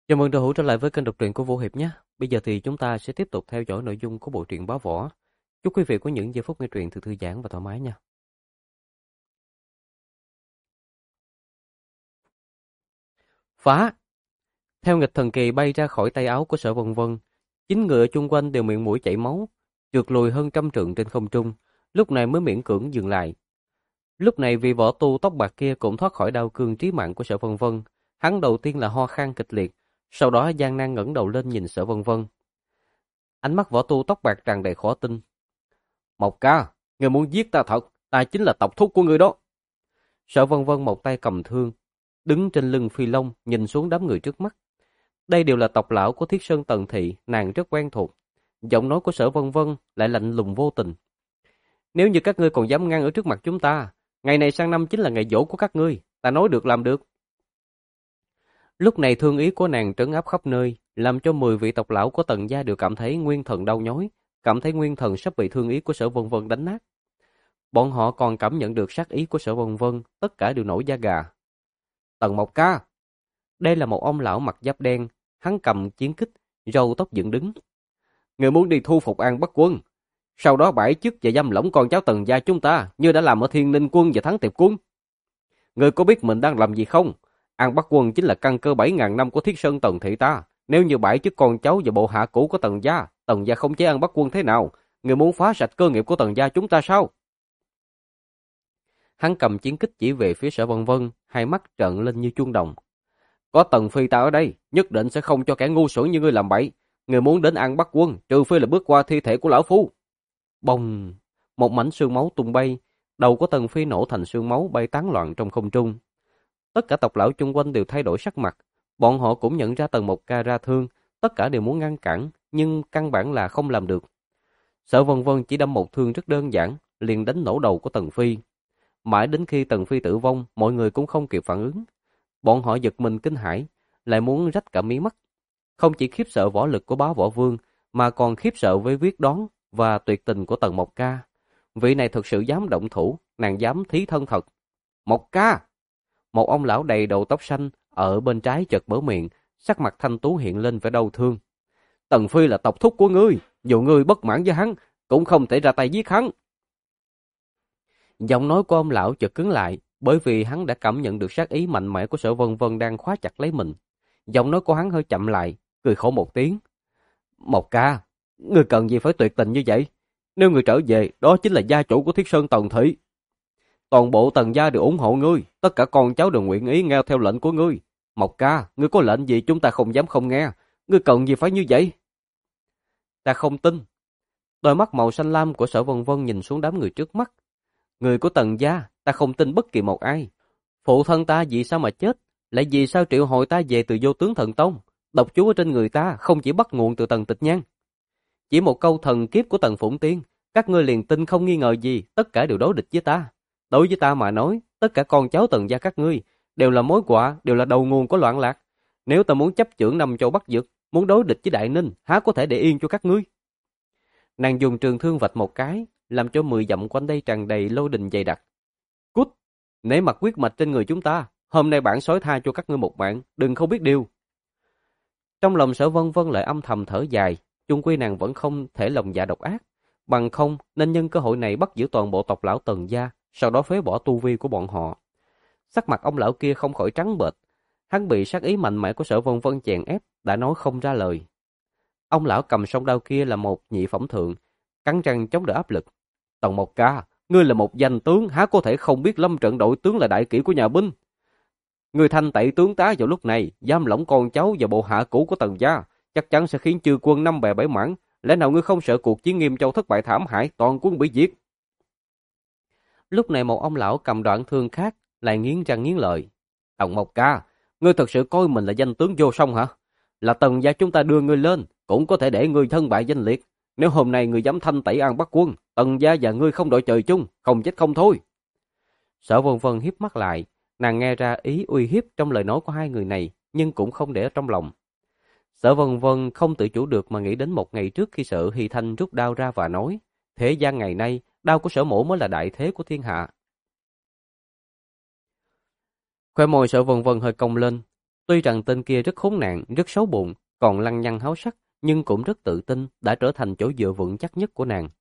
Chào mừng đội hữu trở lại với kênh đọc truyện của Vũ Hiệp nhé. Bây giờ thì chúng ta sẽ tiếp tục theo dõi nội dung của bộ truyện Bá Võ. Chúc quý vị có những giây phút nghe truyện thư giãn và thoải mái nha. Phá! Theo nghịch thần kỳ bay ra khỏi tay áo của Sở Vân Vân, chín người ở chung quanh đều miệng mũi chảy máu, trượt lùi hơn trăm trượng trên không trung, lúc này mới miễn cưỡng dừng lại. Lúc này vị võ tu tóc bạc kia cũng thoát khỏi đao cương trí mạng của Sở Vân Vân, hắn đầu tiên là ho khan kịch liệt, sau đó gian nan ngẩng đầu lên nhìn Sở Vân Vân. Ánh mắt võ tu tóc bạc tràn đầy khó tin. Mộc ca, ngươi muốn giết ta thật, ta chính là tộc thúc của ngươi đó. Sở Vân Vân một tay cầm thương, đứng trên lưng phi long nhìn xuống đám người trước mắt. Đây đều là tộc lão của Thiết Sơn Tần Thị, nàng rất quen thuộc. Giọng nói của Sở Vân Vân lại lạnh lùng vô tình. Nếu như các ngươi còn dám ngăn ở trước mặt chúng ta, ngày này sang năm chính là ngày giỗ của các ngươi, ta nói được làm được. Lúc này thương ý của nàng trấn áp khắp nơi, làm cho 10 vị tộc lão của Tần gia đều cảm thấy nguyên thần đau nhói, cảm thấy nguyên thần sắp bị thương ý của Sở Vân Vân đánh nát. Bọn họ còn cảm nhận được sát ý của Sở Vân Vân, tất cả đều nổi da gà. Tần Mộc ca, đây là một ông lão mặc giáp đen, hắn cầm chiến kích, râu tóc dựng đứng. Người muốn đi thu phục An Bắc Quân, sau đó bãi chức và giam lỏng con cháu Tần gia chúng ta, như đã làm ở Thiên Ninh Quân và Thắng Tiệp Quân. Người có biết mình đang làm gì không? An Bắc Quân chính là căn cơ 7.000 năm của Thiết Sơn Tần Thị ta. Nếu như bãi chức con cháu và bộ hạ cũ của Tần gia không chế An Bắc Quân thế nào? Người muốn phá sạch cơ nghiệp của Tần gia chúng ta sao? Hắn cầm chiến kích chỉ về phía Sở Vân Vân, hai mắt trợn lên như chuông đồng. Có Tần Phi ta ở đây, nhất định sẽ không cho kẻ ngu xuẩn như ngươi làm bậy. Người muốn đến An Bắc Quân, trừ phi là bước qua thi thể của lão phu. Bông! Một mảnh sương máu tung bay, đầu của Tần Phi nổ thành sương máu bay tán loạn trong không trung. Tất cả tộc lão chung quanh đều thay đổi sắc mặt, bọn họ cũng nhận ra Tần Mộc Ca ra thương, tất cả đều muốn ngăn cản, nhưng căn bản là không làm được. Sở Vân Vân chỉ đâm một thương rất đơn giản, liền đánh nổ đầu của Tần Phi. Mãi đến khi Tần Phi tử vong, mọi người cũng không kịp phản ứng. Bọn họ giật mình kinh hãi, lại muốn rách cả mí mắt. Không chỉ khiếp sợ võ lực của Bá Võ Vương, mà còn khiếp sợ với quyết đoán và tuyệt tình của Tần Mộc Ca. Vị này thực sự dám động thủ, nàng dám thí thân thật. Mộc Ca! Một ông lão đầy đầu tóc xanh ở bên trái chợt mở miệng, sắc mặt thanh tú hiện lên vẻ đau thương. Tần Phi là tộc thúc của ngươi, dù ngươi bất mãn với hắn, cũng không thể ra tay giết hắn. Giọng nói của ông lão chợt cứng lại, bởi vì hắn đã cảm nhận được sát ý mạnh mẽ của Sở Vân Vân đang khóa chặt lấy mình. Giọng nói của hắn hơi chậm lại, cười khổ một tiếng. Mộc ca, ngươi cần gì phải tuyệt tình như vậy? Nếu ngươi trở về, đó chính là gia chủ của Thiết Sơn Tần Thị. Toàn bộ Tần gia đều ủng hộ ngươi, tất cả con cháu đều nguyện ý nghe theo lệnh của ngươi. Mộc ca, ngươi có lệnh gì chúng ta không dám không nghe, ngươi cần gì phải như vậy? Ta không tin. Đôi mắt màu xanh lam của Sở Vân Vân nhìn xuống đám người trước mắt. Người của Tần gia, ta không tin bất kỳ một ai. Phụ thân ta vì sao mà chết, lại vì sao triệu hồi ta về từ Vô Tướng Thần Tông? Độc chú ở trên người ta không chỉ bắt nguồn từ Tần Tịch Nhan. Chỉ một câu thần kiếp của Tần Phụng Tiên, các ngươi liền tin không nghi ngờ gì, tất cả đều đối địch với ta. Đối với ta mà nói, tất cả con cháu Tần gia các ngươi đều là mối họa, đều là đầu nguồn của loạn lạc. Nếu ta muốn chấp chưởng năm châu Bắc Vực, muốn đối địch với Đại Ninh, há có thể để yên cho các ngươi? Nàng dùng trường thương vạch một cái, làm cho 10 dặm quanh đây tràn đầy lôi đình dày đặc. Cút! Nể mặt huyết mạch trên người chúng ta, hôm nay bản sói tha cho các ngươi một mạng, đừng không biết điều. Trong lòng Sở Vân Vân lại âm thầm thở dài, chung quy nàng vẫn không thể lòng dạ độc ác, bằng không nên nhân cơ hội này bắt giữ toàn bộ tộc lão Tần gia, sau đó phế bỏ tu vi của bọn họ. Sắc mặt ông lão kia không khỏi trắng bệch, hắn bị sát ý mạnh mẽ của Sở Vân Vân chèn ép, đã nói không ra lời. Ông lão cầm song đao kia là một nhị phẩm thượng, cắn răng chống đỡ áp lực. Tần Mộc Ca, ngươi là một danh tướng, há có thể không biết lâm trận đội tướng là đại kỷ của nhà binh? Ngươi thanh tẩy tướng tá vào lúc này, giam lỏng con cháu và bộ hạ cũ của Tần gia, chắc chắn sẽ khiến chư quân năm bè bảy mảng. Lẽ nào ngươi không sợ cuộc chiến Nghiêm Châu thất bại thảm hại, toàn quân bị diệt? Lúc này một ông lão cầm đoạn thương khác lại nghiến răng nghiến lợi. Tần Mộc Ca, ngươi thật sự coi mình là danh tướng vô song hả? Là Tần gia chúng ta đưa ngươi lên, cũng có thể để ngươi thân bại danh liệt. Nếu hôm nay ngươi dám thanh tẩy An Bắc Quân, Tần gia và ngươi không đội trời chung, không chết không thôi. Sở Vân Vân hiếp mắt lại, nàng nghe ra ý uy hiếp trong lời nói của hai người này, nhưng cũng không để ở trong lòng. Sở Vân Vân không tự chủ được mà nghĩ đến một ngày trước khi Sở Hy Thanh rút đao ra và nói, thế gian ngày nay, đao của Sở mổ mới là đại thế của thiên hạ. Khóe môi Sở Vân Vân hơi cong lên, Tuy rằng tên kia rất khốn nạn, rất xấu bụng, còn lăng nhăng háo sắc, nhưng cũng rất tự tin, đã trở thành chỗ dựa vững chắc nhất của nàng.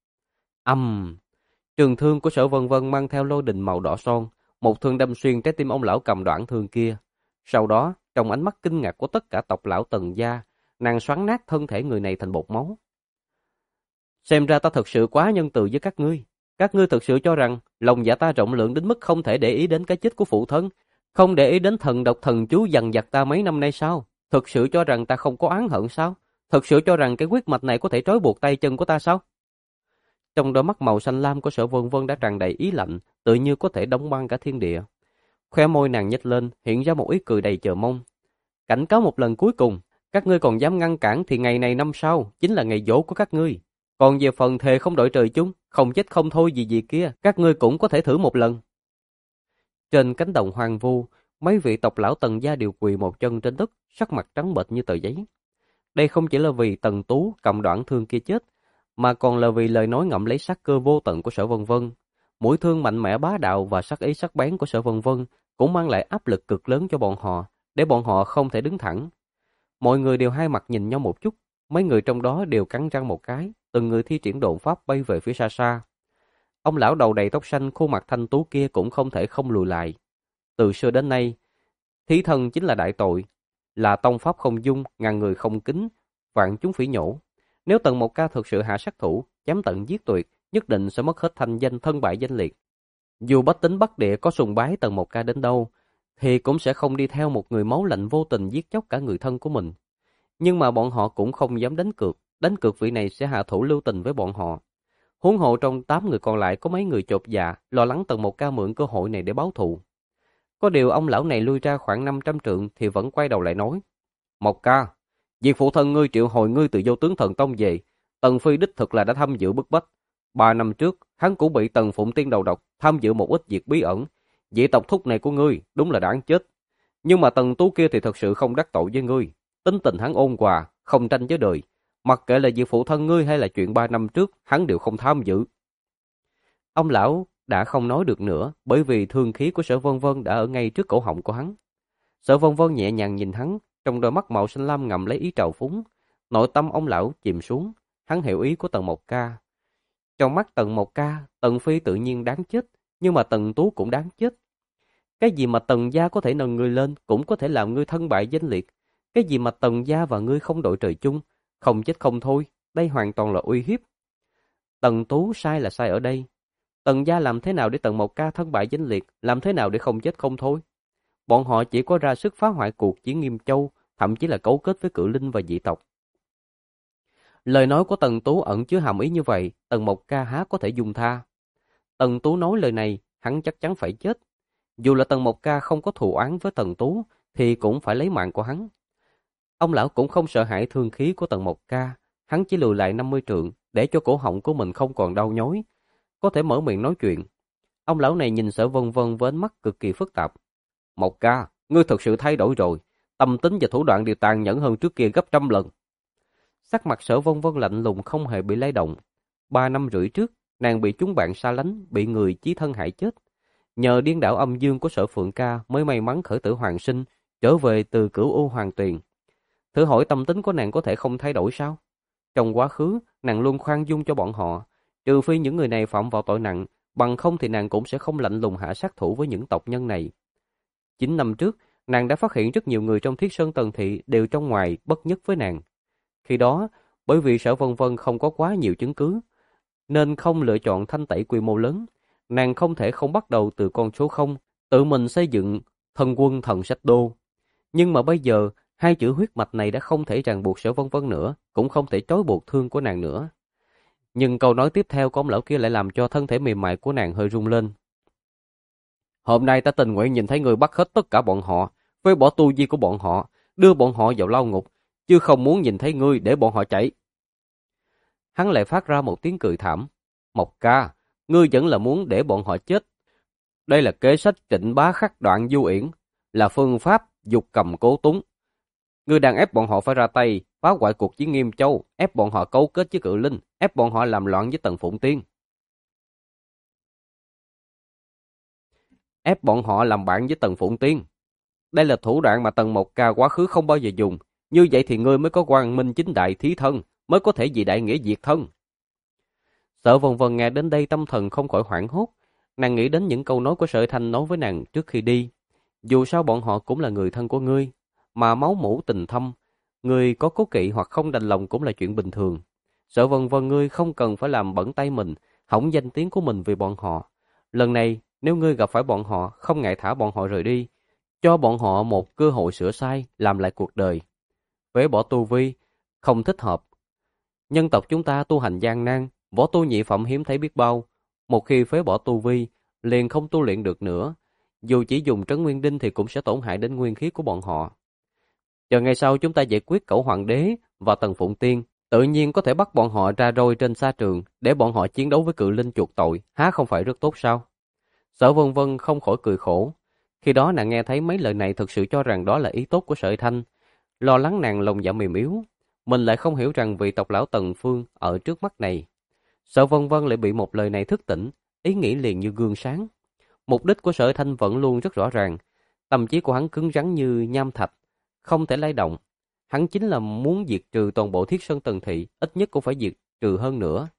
Trường thương của Sở Vân Vân mang theo lôi đình màu đỏ son, một thương đâm xuyên trái tim ông lão cầm đoạn thương kia. Sau đó, trong ánh mắt kinh ngạc của tất cả tộc lão Tần gia, nàng xoắn nát thân thể người này thành bột máu. Xem ra ta thật sự quá nhân từ với các ngươi. Các ngươi thực sự cho rằng lòng dạ ta rộng lượng đến mức không thể để ý đến cái chết của phụ thân, không để ý đến thần độc thần chú dằn vặt ta mấy năm nay sao? Thực sự cho rằng ta không có oán hận sao? Thực sự cho rằng cái huyết mạch này có thể trói buộc tay chân của ta sao? Trong đôi mắt màu xanh lam của Sở Vân Vân đã tràn đầy ý lạnh, tự như có thể đóng băng cả thiên địa. Khóe môi nàng nhếch lên, hiện ra một ý cười đầy chờ mong. Cảnh cáo một lần cuối cùng, các ngươi còn dám ngăn cản thì ngày này năm sau chính là ngày giỗ của các ngươi. Còn về phần thề không đội trời chung, không chết không thôi gì kia, các ngươi cũng có thể thử một lần. Trên cánh đồng hoang vu, mấy vị tộc lão Tần gia đều quỳ một chân trên đất, sắc mặt trắng bệch như tờ giấy. Đây không chỉ là vì Tần Tú cầm đoạn thương kia chết, mà còn là vì lời nói ngậm lấy sát cơ vô tận của Sở Vân Vân. Mũi thương mạnh mẽ bá đạo và sắc ý sắc bén của Sở Vân Vân cũng mang lại áp lực cực lớn cho bọn họ, để bọn họ không thể đứng thẳng. Mọi người đều hai mặt nhìn nhau một chút, mấy người trong đó đều cắn răng một cái, từng người thi triển độn pháp bay về phía xa xa. Ông lão đầu đầy tóc xanh, khuôn mặt thanh tú kia cũng không thể không lùi lại. Từ xưa đến nay, thí thân chính là đại tội, là tông pháp không dung, ngàn người không kính, vạn chúng phỉ nhổ. Nếu Tần Mộc Ca thực sự hạ sát thủ, chém tận giết tuyệt, nhất định sẽ mất hết thanh danh, thân bại danh liệt. Dù bách tính Bắc Địa có sùng bái Tần Mộc Ca đến đâu, thì cũng sẽ không đi theo một người máu lạnh vô tình giết chóc cả người thân của mình. Nhưng mà bọn họ cũng không dám đánh cược vị này sẽ hạ thủ lưu tình với bọn họ. Huống hộ trong 8 người còn lại có mấy người chột dạ, lo lắng Tần Mộc Ca mượn cơ hội này để báo thù. Có điều ông lão này lui ra khoảng 500 trượng thì vẫn quay đầu lại nói: Mộc Ca, việc phụ thân ngươi triệu hồi ngươi từ Vô Tướng Thần Tông về, Tần Phi đích thực là đã tham dự bức bách. 3 năm trước, hắn cũng bị Tần Phụng Tiên đầu độc, tham dự một ít việc bí ẩn. Vị tộc thúc này của ngươi đúng là đáng chết. Nhưng mà Tần Tú kia thì thật sự không đắc tội với ngươi. Tính tình hắn ôn hòa, không tranh với đời. Mặc kệ là việc phụ thân ngươi hay là chuyện 3 năm trước, hắn đều không tham dự. Ông lão đã không nói được nữa, bởi vì thương khí của Sở Vân Vân đã ở ngay trước cổ họng của hắn. Sở Vân Vân nhẹ nhàng nhìn hắn, trong đôi mắt màu xanh lam ngậm lấy ý trào phúng. Nội tâm ông lão chìm xuống, hắn hiểu ý của Tần Mộc Ca. Trong mắt Tần Mộc Ca, Tần Phi tự nhiên đáng chết, nhưng mà Tần Tú cũng đáng chết. Cái gì mà Tần gia có thể nâng ngươi lên, cũng có thể làm ngươi thân bại danh liệt. Cái gì mà Tần gia và ngươi không đội trời chung, không chết không thôi, đây hoàn toàn là uy hiếp. Tần Tú sai là sai ở đây. Tần gia làm thế nào để Tần Mộc Ca thân bại danh liệt, làm thế nào để không chết không thôi? Bọn họ chỉ có ra sức phá hoại cuộc chiến Nghiêm Châu, thậm chí là cấu kết với Cự Linh và dị tộc. Lời nói của Tần Tú ẩn chứa hàm ý như vậy, Tần Mộc Ca há có thể dung tha. Tần Tú nói lời này, hắn chắc chắn phải chết. Dù là Tần Mộc Ca không có thù oán với Tần Tú, thì cũng phải lấy mạng của hắn. Ông lão cũng không sợ hãi thương khí của Tần Mộc Ca, hắn chỉ lùi lại 50 trượng, để cho cổ họng của mình không còn đau nhói, có thể mở miệng nói chuyện. Ông lão này nhìn Sở Vân Vân với ánh mắt cực kỳ phức tạp. Mộc Ca, ngươi thật sự thay đổi rồi, tâm tính và thủ đoạn đều tàn nhẫn hơn trước kia gấp trăm lần. Sắc mặt Sở Vân Vân lạnh lùng không hề bị lay động. 3 năm rưỡi trước, nàng bị chúng bạn xa lánh, bị người chí thân hại chết. Nhờ điên đảo âm dương của Sở Phượng Ca mới may mắn khởi tử hoàn sinh, trở về từ Cửu U Hoàng Tuyền. Thử hỏi tâm tính của nàng có thể không thay đổi sao? Trong quá khứ, nàng luôn khoan dung cho bọn họ, trừ phi những người này phạm vào tội nặng, bằng không thì nàng cũng sẽ không lạnh lùng hạ sát thủ với những tộc nhân này. 9 năm trước, nàng đã phát hiện rất nhiều người trong Thiết Sơn Tần Thị đều trong ngoài bất nhất với nàng. Khi đó, bởi vì Sở Vân Vân không có quá nhiều chứng cứ, nên không lựa chọn thanh tẩy quy mô lớn. Nàng không thể không bắt đầu từ con số 0, tự mình xây dựng thần quân thần sách đô. Nhưng mà bây giờ, hai chữ huyết mạch này đã không thể ràng buộc Sở Vân Vân nữa, cũng không thể trói buộc thương của nàng nữa. Nhưng câu nói tiếp theo của ông lão kia lại làm cho thân thể mềm mại của nàng hơi rung lên. Hôm nay ta tình nguyện nhìn thấy người bắt hết tất cả bọn họ, với bỏ tu vi của bọn họ, đưa bọn họ vào lao ngục, chứ không muốn nhìn thấy ngươi để bọn họ chạy. Hắn lại phát ra một tiếng cười thảm. Mộc Ca, ngươi vẫn là muốn để bọn họ chết. Đây là kế sách Trịnh Bá khắc đoạn du yển, là phương pháp dục cầm cố túng. Ngươi đang ép bọn họ phải ra tay, phá hoại cuộc chiến Nghiêm Châu, ép bọn họ cấu kết với Cự Linh, ép bọn họ làm loạn với Tần Phụng Tiên. Ép bọn họ làm bạn với Tần Phụng Tiên. Đây là thủ đoạn mà Tần Mộc Ca quá khứ không bao giờ dùng. Như vậy thì ngươi mới có quang minh chính đại thí thân, mới có thể vì đại nghĩa diệt thân. Sở Vân Vân nghe đến đây tâm thần không khỏi hoảng hốt. Nàng nghĩ đến những câu nói của Sở Thanh nói với nàng trước khi đi. Dù sao bọn họ cũng là người thân của ngươi, mà máu mủ tình thâm, ngươi có cố kỵ hoặc không đành lòng cũng là chuyện bình thường. Sở Vân Vân, ngươi không cần phải làm bẩn tay mình, hỏng danh tiếng của mình vì bọn họ. Lần này, nếu ngươi gặp phải bọn họ, không ngại thả bọn họ rời đi, cho bọn họ một cơ hội sửa sai, làm lại cuộc đời. Phế bỏ tu vi, không thích hợp. Nhân tộc chúng ta tu hành gian nan, võ tu nhị phẩm hiếm thấy biết bao. Một khi phế bỏ tu vi, liền không tu luyện được nữa. Dù chỉ dùng trấn nguyên đinh thì cũng sẽ tổn hại đến nguyên khí của bọn họ. Chờ ngày sau chúng ta giải quyết Cẩu Hoàng đế và Tần Phụng Tiên, tự nhiên có thể bắt bọn họ ra roi trên sa trường để bọn họ chiến đấu với cự linh chuộc tội, há không phải rất tốt sao? Sở Vân Vân không khỏi cười khổ. Khi đó nàng nghe thấy mấy lời này thực sự cho rằng đó là ý tốt của Sở Thanh. Lo lắng nàng lòng dạ mềm yếu. Mình lại không hiểu rằng vị tộc lão Tần Phương ở trước mắt này. Sở Vân Vân lại bị một lời này thức tỉnh, ý nghĩ liền như gương sáng. Mục đích của Sở Thanh vẫn luôn rất rõ ràng. Tâm trí của hắn cứng rắn như nham thạch, không thể lay động. Hắn chính là muốn diệt trừ toàn bộ Thiết Sơn Tần Thị, ít nhất cũng phải diệt trừ hơn nữa.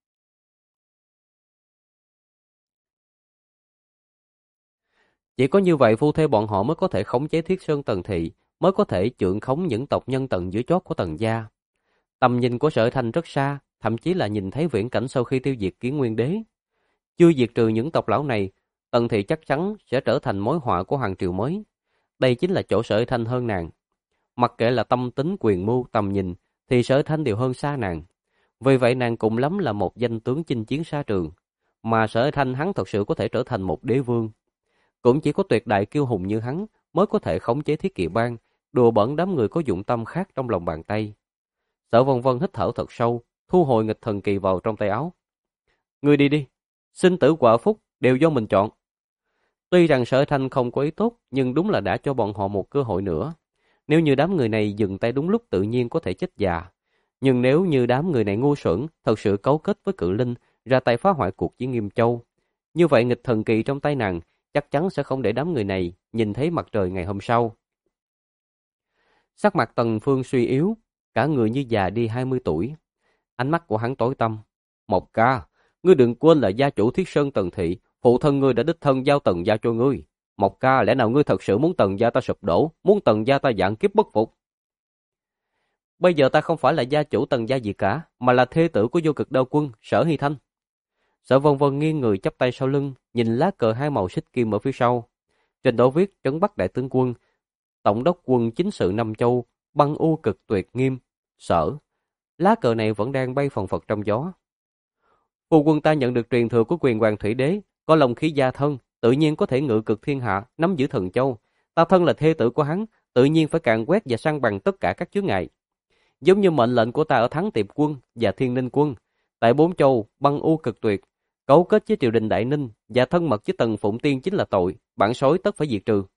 Chỉ có như vậy phu thê bọn họ mới có thể khống chế Thiết Sơn Tần Thị, mới có thể chượng khống những tộc nhân tầng dưới chót của Tần gia. Tầm nhìn của Sở Thanh rất xa, thậm chí là nhìn thấy viễn cảnh sau khi tiêu diệt Kiến Nguyên Đế. Chưa diệt trừ những tộc lão này, Tần Thị chắc chắn sẽ trở thành mối họa của hoàng triều mới. Đây chính là chỗ Sở Thanh hơn nàng. Mặc kệ là tâm tính, quyền mưu, tầm nhìn, thì Sở Thanh đều hơn xa nàng. Vì vậy nàng cũng lắm là một danh tướng chinh chiến xa trường, mà Sở Thanh hắn thật sự có thể trở thành một đế vương. Cũng chỉ có tuyệt đại kiêu hùng như hắn mới có thể khống chế Thiết Kỵ bang, đùa bẩn đám người có dụng tâm khác trong lòng bàn tay. Sở Vân Vân hít thở thật sâu, thu hồi nghịch thần kỳ vào trong tay áo. Ngươi đi đi, sinh tử quả phúc đều do mình chọn. Tuy rằng Sở Thanh không có ý tốt, nhưng đúng là đã cho bọn họ một cơ hội nữa. Nếu như đám người này dừng tay đúng lúc tự nhiên có thể chết già. Nhưng nếu như đám người này ngu xuẩn, thật sự cấu kết với cự linh, ra tay phá hoại cuộc chiến Nghiêm Châu, như vậy nghịch thần kỳ trong tay nàng chắc chắn sẽ không để đám người này nhìn thấy mặt trời ngày hôm sau. Sắc mặt Tần Phương suy yếu, cả người như già đi 20 tuổi. Ánh mắt của hắn tối tăm. Mộc Ca, ngươi đừng quên là gia chủ Thiết Sơn Tần Thị, phụ thân ngươi đã đích thân giao Tần gia cho ngươi. Mộc Ca, lẽ nào ngươi thật sự muốn Tần gia ta sụp đổ, muốn Tần gia ta vạn kiếp bất phục? Bây giờ ta không phải là gia chủ Tần gia gì cả, mà là thê tử của Vô Cực Đao Quân, Sở Hy Thanh. Sở Vân Vân nghiêng người chắp tay sau lưng, nhìn lá cờ hai màu xích kim ở phía sau. Trên đó viết Trấn Bắc Đại Tướng Quân, Tổng đốc quân chính sự Nam Châu, Băng U Cực Tuyệt Nghiêm, Sở. Lá cờ này vẫn đang bay phồng phật trong gió. Phu quân ta nhận được truyền thừa của quyền hoàng thủy đế, có lòng khí gia thân, tự nhiên có thể ngự cực thiên hạ, nắm giữ thần châu. Ta thân là thê tử của hắn, tự nhiên phải càn quét và săn bằng tất cả các chướng ngại. Giống như mệnh lệnh của ta ở Thắng Tiệp quân và Thiên Ninh quân, tại bốn châu Băng U Cực Tuyệt, cấu kết với triều đình Đại Ninh và thân mật với Tần Phụng Tiên chính là tội, bản sói tất phải diệt trừ.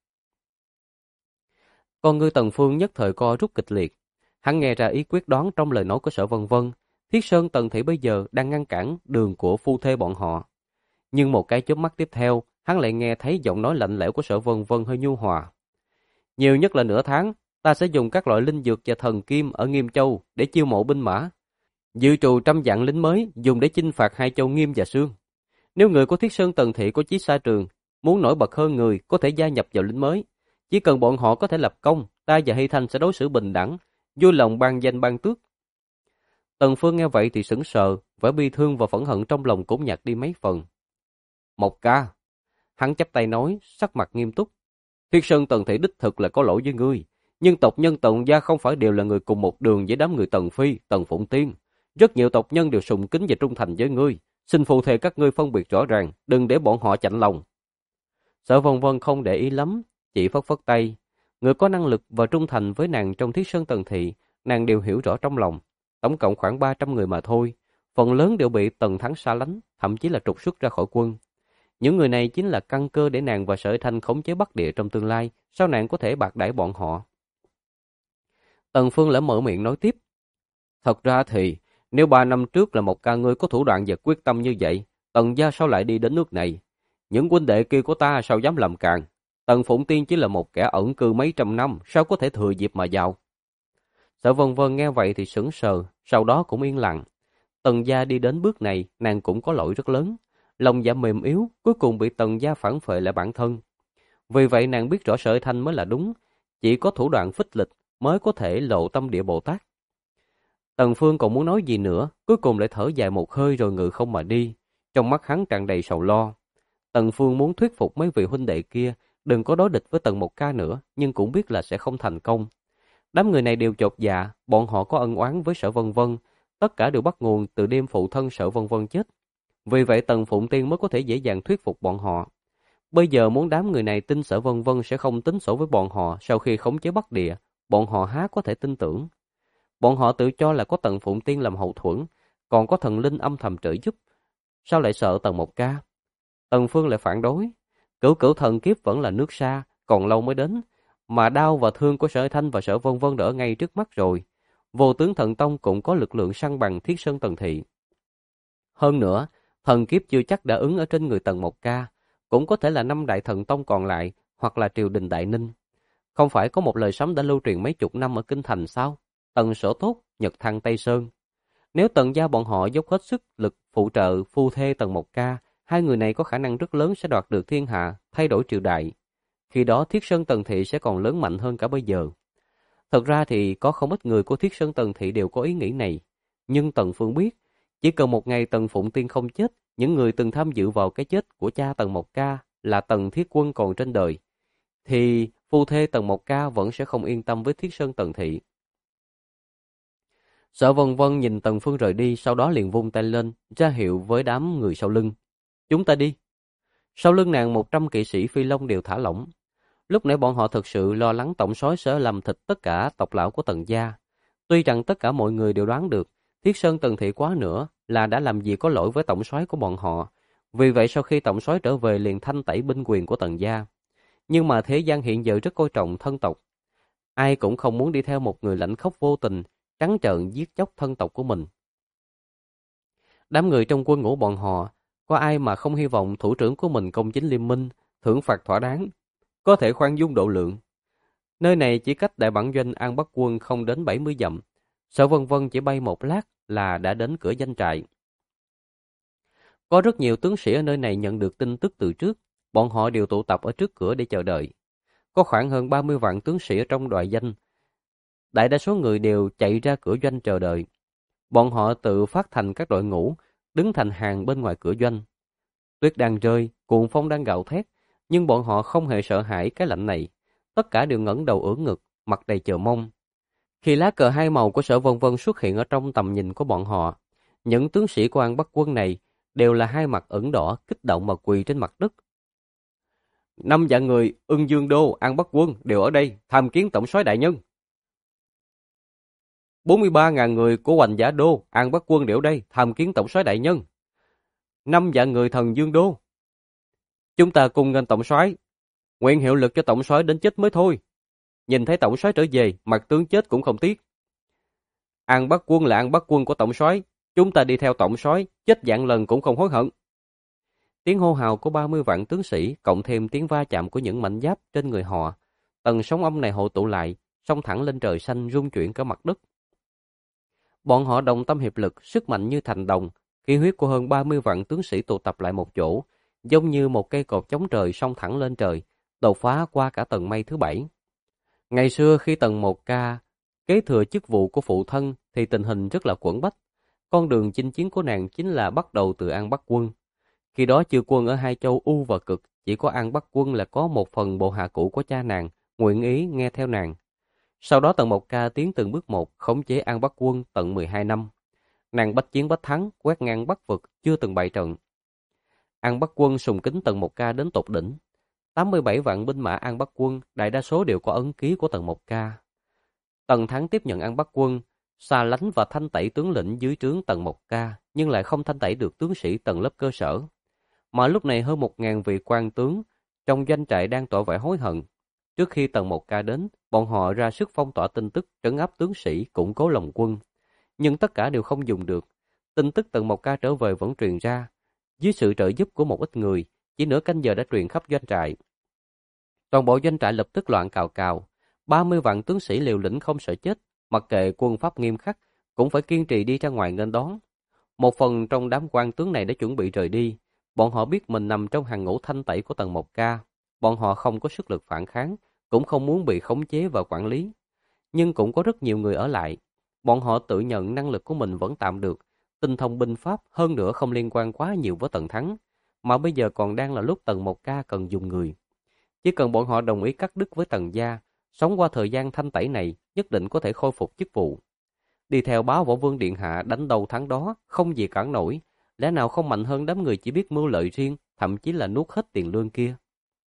Con ngươi Tần Phương nhất thời co rút kịch liệt. Hắn nghe ra ý quyết đoán trong lời nói của Sở Vân Vân. Thiết Sơn Tần Thị bây giờ đang ngăn cản đường của phu thê bọn họ. Nhưng một cái chớp mắt tiếp theo, hắn lại nghe thấy giọng nói lạnh lẽo của Sở Vân Vân hơi nhu hòa. Nhiều nhất là nửa tháng, ta sẽ dùng các loại linh dược và thần kim ở Nghiêm Châu để chiêu mộ binh mã. Dự trù 100 vạn lính mới dùng để chinh phạt hai châu Nghiêm và Sương. Nếu người của Thiết Sơn Tần Thị có chí xa trường, muốn nổi bật hơn người có thể gia nhập vào lính mới. Chỉ cần bọn họ có thể lập công, ta và Hy Thanh sẽ đối xử bình đẳng, vui lòng ban danh ban tước. Tần Phương nghe vậy thì sững sờ, vẻ bi thương và phẫn hận trong lòng cũng nhạt đi mấy phần. Mộc Ca, hắn chắp tay nói, sắc mặt nghiêm túc. Thiết Sơn Tần Thị đích thực là có lỗi với ngươi, nhưng tộc nhân Tần gia không phải đều là người cùng một đường với đám người Tần Phi, Tần Phụng Tiên. Rất nhiều tộc nhân đều sùng kính và trung thành với ngươi. Xin phù thề các ngươi phân biệt rõ ràng, đừng để bọn họ chạnh lòng. Sở Vân Vân không để ý lắm, chỉ phất phất tay. Người có năng lực và trung thành với nàng trong Thiết Sơn Tần Thị, nàng đều hiểu rõ trong lòng. Tổng cộng khoảng 300 người mà thôi. Phần lớn đều bị Tần Thắng xa lánh, thậm chí là trục xuất ra khỏi quân. Những người này chính là căn cơ để nàng và Sở Thanh khống chế Bắc Địa trong tương lai, sao nàng có thể bạc đãi bọn họ. Tần Phương lại mở miệng nói tiếp. Thật ra thì, nếu 3 năm trước là một ca ngươi có thủ đoạn và quyết tâm như vậy, Tần gia sao lại đi đến nước này? Những huynh đệ kia của ta sao dám làm càn? Tần Phụng Tiên chỉ là một kẻ ẩn cư mấy trăm năm, sao có thể thừa dịp mà vào. Sở Vân Vân nghe vậy thì sững sờ, sau đó cũng yên lặng. Tần gia đi đến bước này, nàng cũng có lỗi rất lớn. Lòng dạ mềm yếu, cuối cùng bị Tần gia phản phệ lại bản thân. Vì vậy nàng biết rõ Sở Thanh mới là đúng, chỉ có thủ đoạn phích lịch mới có thể lộ tâm địa Bồ Tát. Tần Phương còn muốn nói gì nữa, cuối cùng lại thở dài một hơi rồi ngự không mà đi. Trong mắt hắn tràn đầy sầu lo. Tần Phương muốn thuyết phục mấy vị huynh đệ kia đừng có đối địch với Tần Một Ca nữa, nhưng cũng biết là sẽ không thành công. Đám người này đều chột dạ, bọn họ có ân oán với Sở Vân Vân, tất cả đều bắt nguồn từ đêm phụ thân Sở Vân Vân chết. Vì vậy Tần Phụng Tiên mới có thể dễ dàng thuyết phục bọn họ. Bây giờ muốn đám người này tin Sở Vân Vân sẽ không tính sổ với bọn họ sau khi khống chế Bắc Địa, bọn họ há có thể tin tưởng. Bọn họ tự cho là có Tần Phụng Tiên làm hậu thuẫn, còn có thần linh âm thầm trợ giúp. Sao lại sợ Tần Một Ca? Tần Phương lại phản đối. Cửu cửu thần kiếp vẫn là nước xa, còn lâu mới đến. Mà đau và thương của Sở Thanh và Sở Vân Vân đỡ ngay trước mắt rồi. Vô tướng thần tông cũng có lực lượng săn bằng Thiết Sơn Tần Thị. Hơn nữa, thần kiếp chưa chắc đã ứng ở trên người Tần Một Ca, cũng có thể là 5 đại thần tông còn lại, hoặc là triều đình Đại Ninh. Không phải có một lời sấm đã lưu truyền mấy chục năm ở Kinh Thành sao? Tần Sở Tốt, Nhật Thăng Tây Sơn. Nếu Tần gia bọn họ dốc hết sức lực phụ trợ phu thê Tần Một Ca, hai người này có khả năng rất lớn sẽ đoạt được thiên hạ, thay đổi triều đại. Khi đó Thiết Sơn Tần Thị sẽ còn lớn mạnh hơn cả bây giờ. Thật ra thì có không ít người của Thiết Sơn Tần Thị đều có ý nghĩ này. Nhưng Tần Phương biết, chỉ cần một ngày Tần Phụng Tiên không chết, những người từng tham dự vào cái chết của cha Tần Một Ca là Tần Thiết Quân còn trên đời, thì phu thê Tần Một Ca vẫn sẽ không yên tâm với Thiết Sơn Tần Thị. Sở Vân Vân nhìn Tần Phương rời đi, sau đó liền vung tay lên, ra hiệu với đám người sau lưng. Chúng ta đi. Sau lưng nàng 100 kỵ sĩ phi long đều thả lỏng. Lúc nãy bọn họ thực sự lo lắng tổng soái sẽ làm thịt tất cả tộc lão của Tần gia. Tuy rằng tất cả mọi người đều đoán được, Thiết Sơn Tần Thị quá nữa là đã làm gì có lỗi với tổng soái của bọn họ. Vì vậy sau khi tổng soái trở về liền thanh tẩy binh quyền của Tần gia. Nhưng mà thế gian hiện giờ rất coi trọng thân tộc. Ai cũng không muốn đi theo một người lãnh khốc vô tình, trắng trợn giết chóc thân tộc của mình. Đám người trong quân ngũ bọn họ, có ai mà không hy vọng thủ trưởng của mình công chính liêm minh, thưởng phạt thỏa đáng, có thể khoan dung độ lượng. Nơi này chỉ cách đại bản doanh An Bắc Quân không đến 70 dặm. Sở Vân Vân chỉ bay một lát là đã đến cửa doanh trại. Có rất nhiều tướng sĩ ở nơi này nhận được tin tức từ trước, bọn họ đều tụ tập ở trước cửa để chờ đợi. Có khoảng hơn 30 vạn tướng sĩ ở trong đội danh. Đại đa số người đều chạy ra cửa doanh chờ đợi. Bọn họ tự phát thành các đội ngũ, đứng thành hàng bên ngoài cửa doanh. Tuyết đang rơi, cuồng phong đang gào thét, nhưng bọn họ không hề sợ hãi cái lạnh này. Tất cả đều ngẩng đầu ưỡn ngực, mặt đầy chờ mong. Khi lá cờ hai màu của Sở Vân Vân xuất hiện ở trong tầm nhìn của bọn họ, những tướng sĩ của An Bắc Quân này đều là hai mặt ửng đỏ, kích động mà quỳ trên mặt đất. 5 vạn người, Ưng Dương Đô, An Bắc Quân đều ở đây, tham kiến tổng soái đại nhân. 43.000 người của Hoành Giả Đô, An Bắc Quân đều ở đây, tham kiến tổng soái đại nhân. 5 vạn người Thần Dương Đô. Chúng ta cùng nghênh tổng soái, nguyện hiệu lực cho tổng soái đến chết mới thôi. Nhìn thấy tổng soái trở về, mặt tướng chết cũng không tiếc. An Bắc Quân là An Bắc Quân của tổng soái, chúng ta đi theo tổng soái, chết vạn lần cũng không hối hận. Tiếng hô hào của 30 vạn tướng sĩ, cộng thêm tiếng va chạm của những mảnh giáp trên người họ, tầng sóng âm này hội tụ lại, xông thẳng lên trời xanh rung chuyển cả mặt đất. Bọn họ đồng tâm hiệp lực, sức mạnh như thành đồng, khí huyết của hơn 30 vạn tướng sĩ tụ tập lại một chỗ, giống như một cây cột chống trời xông thẳng lên trời, đột phá qua cả tầng mây thứ 7. Ngày xưa khi Tần Một Ca kế thừa chức vụ của phụ thân thì tình hình rất là quẫn bách. Con đường chinh chiến của nàng chính là bắt đầu từ An Bắc Quân. Khi đó chư quân ở hai châu U và Cực, chỉ có An Bắc Quân là có một phần bộ hạ cũ của cha nàng, nguyện ý nghe theo nàng. Sau đó Tần Một Ca tiến từng bước một, khống chế An Bắc Quân tận 12 năm. Nàng bách chiến bách thắng, quét ngang Bắc vực, chưa từng bại trận. An Bắc Quân sùng kính Tần Một Ca đến tột đỉnh. 87 vạn binh mã An Bắc Quân, đại đa số đều có ấn ký của Tần Một Ca. Tần Thắng tiếp nhận An Bắc Quân, xa lánh và thanh tẩy tướng lĩnh dưới trướng Tần Một Ca, nhưng lại không thanh tẩy được tướng sĩ tầng lớp cơ sở. Mà lúc này hơn 1.000 vị quan tướng trong doanh trại đang tỏ vẻ hối hận. Trước khi Tần Một Ca đến, bọn họ ra sức phong tỏa tin tức, trấn áp tướng sĩ, củng cố lòng quân. Nhưng tất cả đều không dùng được. Tin tức Tần Một Ca trở về vẫn truyền ra. Dưới sự trợ giúp của một ít người, chỉ nửa canh giờ đã truyền khắp doanh trại. Toàn bộ doanh trại lập tức loạn cào cào. 30 vạn tướng sĩ liều lĩnh không sợ chết, mặc kệ quân pháp nghiêm khắc, cũng phải kiên trì đi ra ngoài nghênh đón. Một phần trong đám quan tướng này đã chuẩn bị rời đi. Bọn họ biết mình nằm trong hàng ngũ thanh tẩy của Tần Mộc Ca. Bọn họ không có sức lực phản kháng, cũng không muốn bị khống chế và quản lý. Nhưng cũng có rất nhiều người ở lại. Bọn họ tự nhận năng lực của mình vẫn tạm được, tinh thông binh pháp, hơn nữa không liên quan quá nhiều với Tần Thắng, mà bây giờ còn đang là lúc Tần Mộc Ca cần dùng người. Chỉ cần bọn họ đồng ý cắt đứt với Tần gia, sống qua thời gian thanh tẩy này, nhất định có thể khôi phục chức vụ. Đi theo báo Võ Vương Điện Hạ đánh đầu thắng đó, không gì cản nổi, lẽ nào không mạnh hơn đám người chỉ biết mưu lợi riêng, thậm chí là nuốt hết tiền lương kia.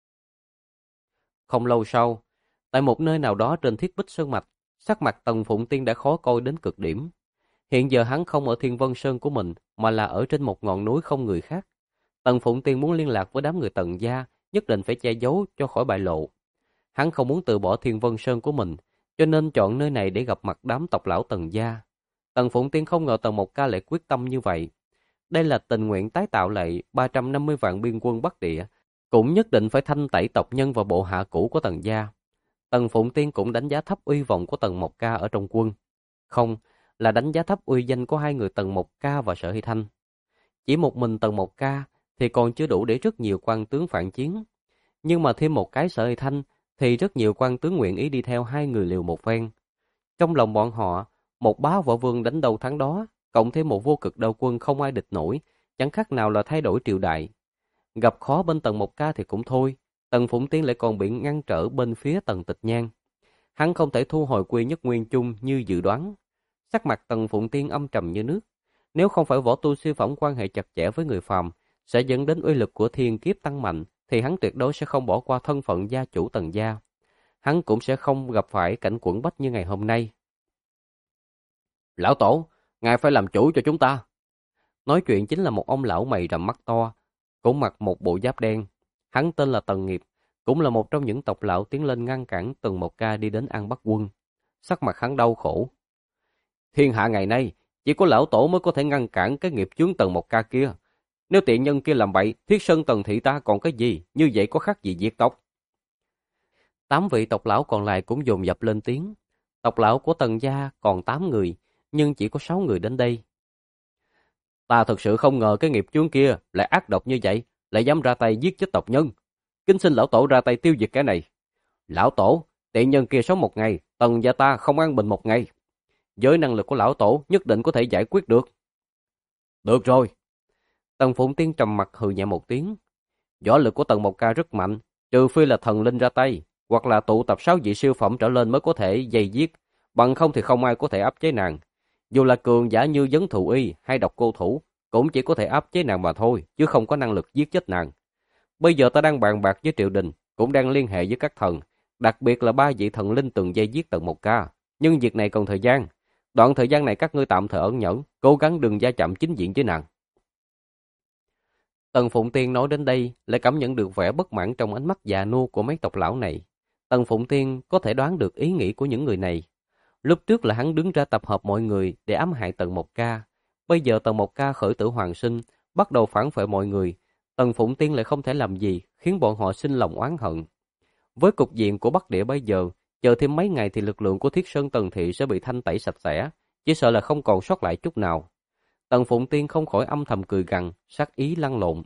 Không lâu sau, tại một nơi nào đó trên Thiết Bích Sơn Mạch, sắc mặt Tần Phụng Tiên đã khó coi đến cực điểm. Hiện giờ hắn không ở Thiên Vân Sơn của mình, mà là ở trên một ngọn núi không người khác. Tần Phụng Tiên muốn liên lạc với đám người Tần gia, nhất định phải che giấu cho khỏi bại lộ. Hắn không muốn từ bỏ Thiên Vân Sơn của mình, cho nên chọn nơi này để gặp mặt đám tộc lão Tần gia. Tần Phụng Tiên không ngờ Tần Mộc Ca lại quyết tâm như vậy. Đây là tình nguyện tái tạo lại 350 vạn biên quân Bắc Địa, cũng nhất định phải thanh tẩy tộc nhân và bộ hạ cũ của Tần gia. Tần Phụng Tiên cũng đánh giá thấp uy vọng của Tần Mộc Ca ở trong quân. Không, là đánh giá thấp uy danh của hai người Tần Mộc Ca và Sở Hy Thanh. Chỉ một mình Tần Mộc Ca thì còn chưa đủ để rất nhiều quan tướng phản chiến. Nhưng mà thêm một cái Sở Hy Thanh thì rất nhiều quan tướng nguyện ý đi theo hai người liều một phen. Trong lòng bọn họ, một bá võ vương đánh đầu thắng đó, cộng thêm một vô cực đao quân không ai địch nổi, chẳng khác nào là thay đổi triều đại. Gặp khó bên Tần Mộc Ca thì cũng thôi, Tần Phụng Tiên lại còn bị ngăn trở bên phía Tần Tịch Nhan. Hắn không thể thu hồi Quy Nhất Nguyên chung như dự đoán. Sắc mặt Tần Phụng Tiên âm trầm như nước. Nếu không phải võ tu siêu phẩm quan hệ chặt chẽ với người phàm, sẽ dẫn đến uy lực của thiên kiếp tăng mạnh, thì hắn tuyệt đối sẽ không bỏ qua thân phận gia chủ Tần gia. Hắn cũng sẽ không gặp phải cảnh quẩn bách như ngày hôm nay. Lão Tổ, ngài phải làm chủ cho chúng ta. Nói chuyện chính là một ông lão mày rậm mắt to, cũng mặc một bộ giáp đen. Hắn tên là Tần Nghiệp, cũng là một trong những tộc lão tiến lên ngăn cản Tần Mộc Ca đi đến An Bắc Quân. Sắc mặt hắn đau khổ. Thiên hạ ngày nay, chỉ có lão tổ mới có thể ngăn cản cái nghiệp chướng Tần Mộc Ca kia. Nếu tiện nhân kia làm bậy, Thiết Sơn Tần thị ta còn cái gì, như vậy có khác gì diệt tộc. 8 vị tộc lão còn lại cũng dồn dập lên tiếng. Tộc lão của Tần gia còn 8 người, nhưng chỉ có 6 người đến đây. Ta thật sự không ngờ cái nghiệp chướng kia lại ác độc như vậy, lại dám ra tay giết chết tộc nhân. Kính xin lão tổ ra tay tiêu diệt cái này. Lão tổ, tiện nhân kia sống một ngày, Tần gia ta không an bình một ngày. Với năng lực của lão tổ nhất định có thể giải quyết được. Được rồi. Tần Phụng Tiên trầm mặt hừ nhẹ một tiếng. Võ lực của Tần Mộc Ca rất mạnh, trừ phi là thần linh ra tay, hoặc là tụ tập 6 vị siêu phẩm trở lên mới có thể dây giết, bằng không thì không ai có thể áp chế nàng. Dù là cường giả như Vấn Thù Y hay Độc Cô Thủ, cũng chỉ có thể áp chế nàng mà thôi, chứ không có năng lực giết chết nàng. Bây giờ ta đang bàn bạc với triều đình, cũng đang liên hệ với các thần, đặc biệt là 3 vị thần linh từng dây giết Tần Mộc Ca. Nhưng việc này cần thời gian. Đoạn thời gian này các ngươi tạm thời ẩn nhẫn, cố gắng đừng va chạm chính diện với nàng. Tần Phụng Tiên nói đến đây, lại cảm nhận được vẻ bất mãn trong ánh mắt già nua của mấy tộc lão này. Tần Phụng Tiên có thể đoán được ý nghĩ của những người này. Lúc trước là hắn đứng ra tập hợp mọi người để ám hại Tần Mộc Ca. Bây giờ Tần Mộc Ca khởi tử hoàn sinh, bắt đầu phản phệ mọi người. Tần Phụng Tiên lại không thể làm gì, khiến bọn họ sinh lòng oán hận. Với cục diện của Bắc Địa bây giờ, chờ thêm mấy ngày thì lực lượng của Thiết Sơn Tần Thị sẽ bị thanh tẩy sạch sẽ, chỉ sợ là không còn sót lại chút nào. Tần Phụng Tiên không khỏi âm thầm cười gằn, sát ý lăn lộn.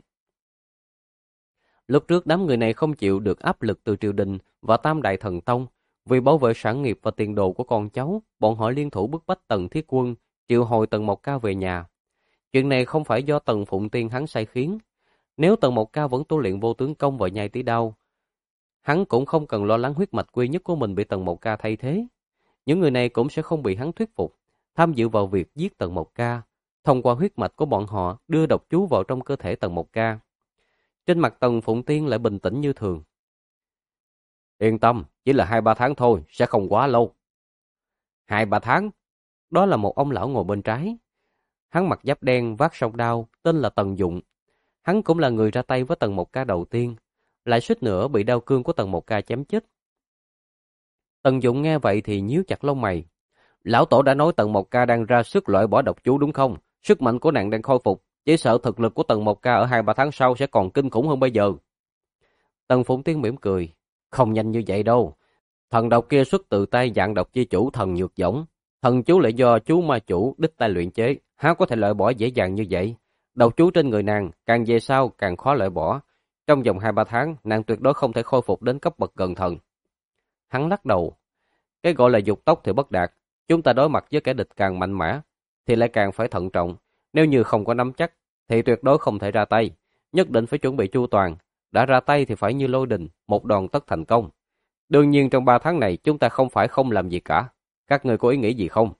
Lúc trước đám người này không chịu được áp lực từ triều đình và Tam Đại Thần Tông, vì bảo vệ sản nghiệp và tiền đồ của con cháu, bọn họ liên thủ bức bách Tần Thiết Quân, triệu hồi Tần Mộc Ca về nhà. Chuyện này không phải do Tần Phụng Tiên hắn sai khiến. Nếu Tần Mộc Ca vẫn tu luyện vô tướng công và nhai tí đao, hắn cũng không cần lo lắng huyết mạch quy nhất của mình bị Tần Mộc Ca thay thế. Những người này cũng sẽ không bị hắn thuyết phục, tham dự vào việc giết Tần Mộc Ca, thông qua huyết mạch của bọn họ đưa độc chú vào trong cơ thể Tần Mộc Ca. Trên mặt Tần Phụng Tiên lại bình tĩnh như thường. Yên tâm, chỉ là 2-3 tháng thôi, sẽ không quá lâu. 2-3 tháng? Đó là một ông lão ngồi bên trái. Hắn mặc giáp đen, vác song đao, tên là Tần Dụng. Hắn cũng là người ra tay với Tần Mộc Ca đầu tiên, lại suýt nữa bị đao cương của Tần Mộc Ca chém chết. Tần Dụng nghe vậy thì nhíu chặt lông mày. Lão tổ đã nói Tần Mộc Ca đang ra sức loại bỏ độc chú đúng không? Sức mạnh của nàng đang khôi phục, chỉ sợ thực lực của Tần Mộc Ca ở 2-3 tháng sau sẽ còn kinh khủng hơn bây giờ. Tần Phụng Tiên mỉm cười. Không nhanh như vậy đâu. Thần độc kia xuất từ tay dạng độc chi chủ thần nhược giống. Thần chú lại do chú ma chủ đích tay luyện chế, há có thể loại bỏ dễ dàng như vậy. Độc chú trên người nàng, càng về sau càng khó loại bỏ. Trong vòng 2-3 tháng, nàng tuyệt đối không thể khôi phục đến cấp bậc gần thần. Hắn lắc đầu. Cái gọi là dục tốc thì bất đạt. Chúng ta đối mặt với kẻ địch càng mạnh mẽ, thì lại càng phải thận trọng. Nếu như không có nắm chắc, thì tuyệt đối không thể ra tay. Nhất định phải chuẩn bị chu toàn. Đã ra tay thì phải như lôi đình, một đòn tất thành công. Đương nhiên trong 3 tháng này chúng ta không phải không làm gì cả. Các người có ý nghĩ gì không?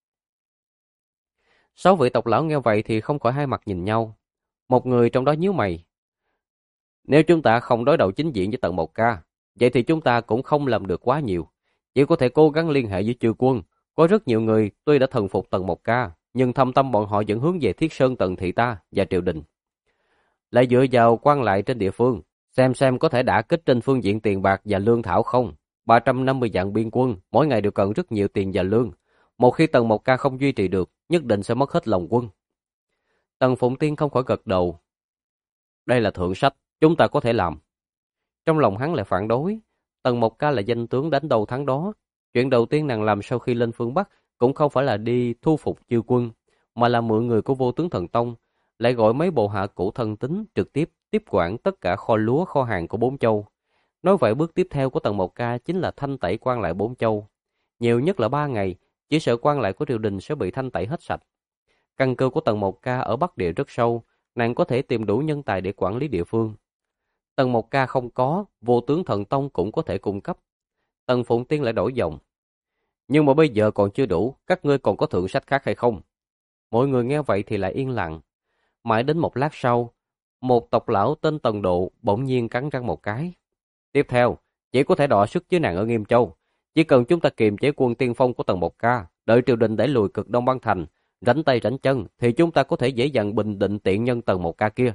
6 vị tộc lão nghe vậy thì không khỏi hai mặt nhìn nhau. Một người trong đó nhíu mày. Nếu chúng ta không đối đầu chính diện với tầng 1K, vậy thì chúng ta cũng không làm được quá nhiều. Chỉ có thể cố gắng liên hệ với chư quân. Có rất nhiều người tuy đã thần phục tầng 1K, nhưng thâm tâm bọn họ vẫn hướng về Thiết Sơn tầng thị ta và triều đình. Lại dựa vào quan lại trên địa phương, xem có thể đả kích trên phương diện tiền bạc và lương thảo không. 350 vạn biên quân, mỗi ngày đều cần rất nhiều tiền và lương. Một khi tầng 1K không duy trì được, nhất định sẽ mất hết lòng quân. Tần Phụng Tiên không khỏi gật đầu. Đây là thượng sách, chúng ta có thể làm. Trong lòng hắn lại phản đối. Tần 1K là danh tướng đánh đầu thắng đó. Chuyện đầu tiên nàng làm sau khi lên phương Bắc cũng không phải là đi thu phục chư quân, mà là mượn người của Vô Tướng Thần Tông, lại gọi mấy bộ hạ cũ thân tín trực tiếp quản tất cả kho lúa kho hàng của 4 châu. Nói vậy bước tiếp theo của tầng 1K chính là thanh tẩy quan lại 4 châu. Nhiều nhất là 3 ngày, chỉ sợ quan lại của triều đình sẽ bị thanh tẩy hết sạch. Căn cơ của tầng 1K ở Bắc Địa rất sâu, nàng có thể tìm đủ nhân tài để quản lý địa phương. Tầng 1K không có, Vô Tướng Thần Tông cũng có thể cung cấp. Tần Phụng Tiên lại đổi giọng. Nhưng mà bây giờ còn chưa đủ, các ngươi còn có thượng sách khác hay không? Mọi người nghe vậy thì lại yên lặng. Mãi đến một lát sau, một tộc lão tên Tần Độ bỗng nhiên cắn răng một cái. Tiếp theo, chỉ có thể đọ sức với nàng ở Nghiêm Châu. Chỉ cần chúng ta kiềm chế quân tiên phong của tầng 1K, đợi triều đình đẩy lùi cực Đông Băng Thành, rảnh tay rảnh chân, thì chúng ta có thể dễ dàng bình định tiện nhân tầng 1K kia.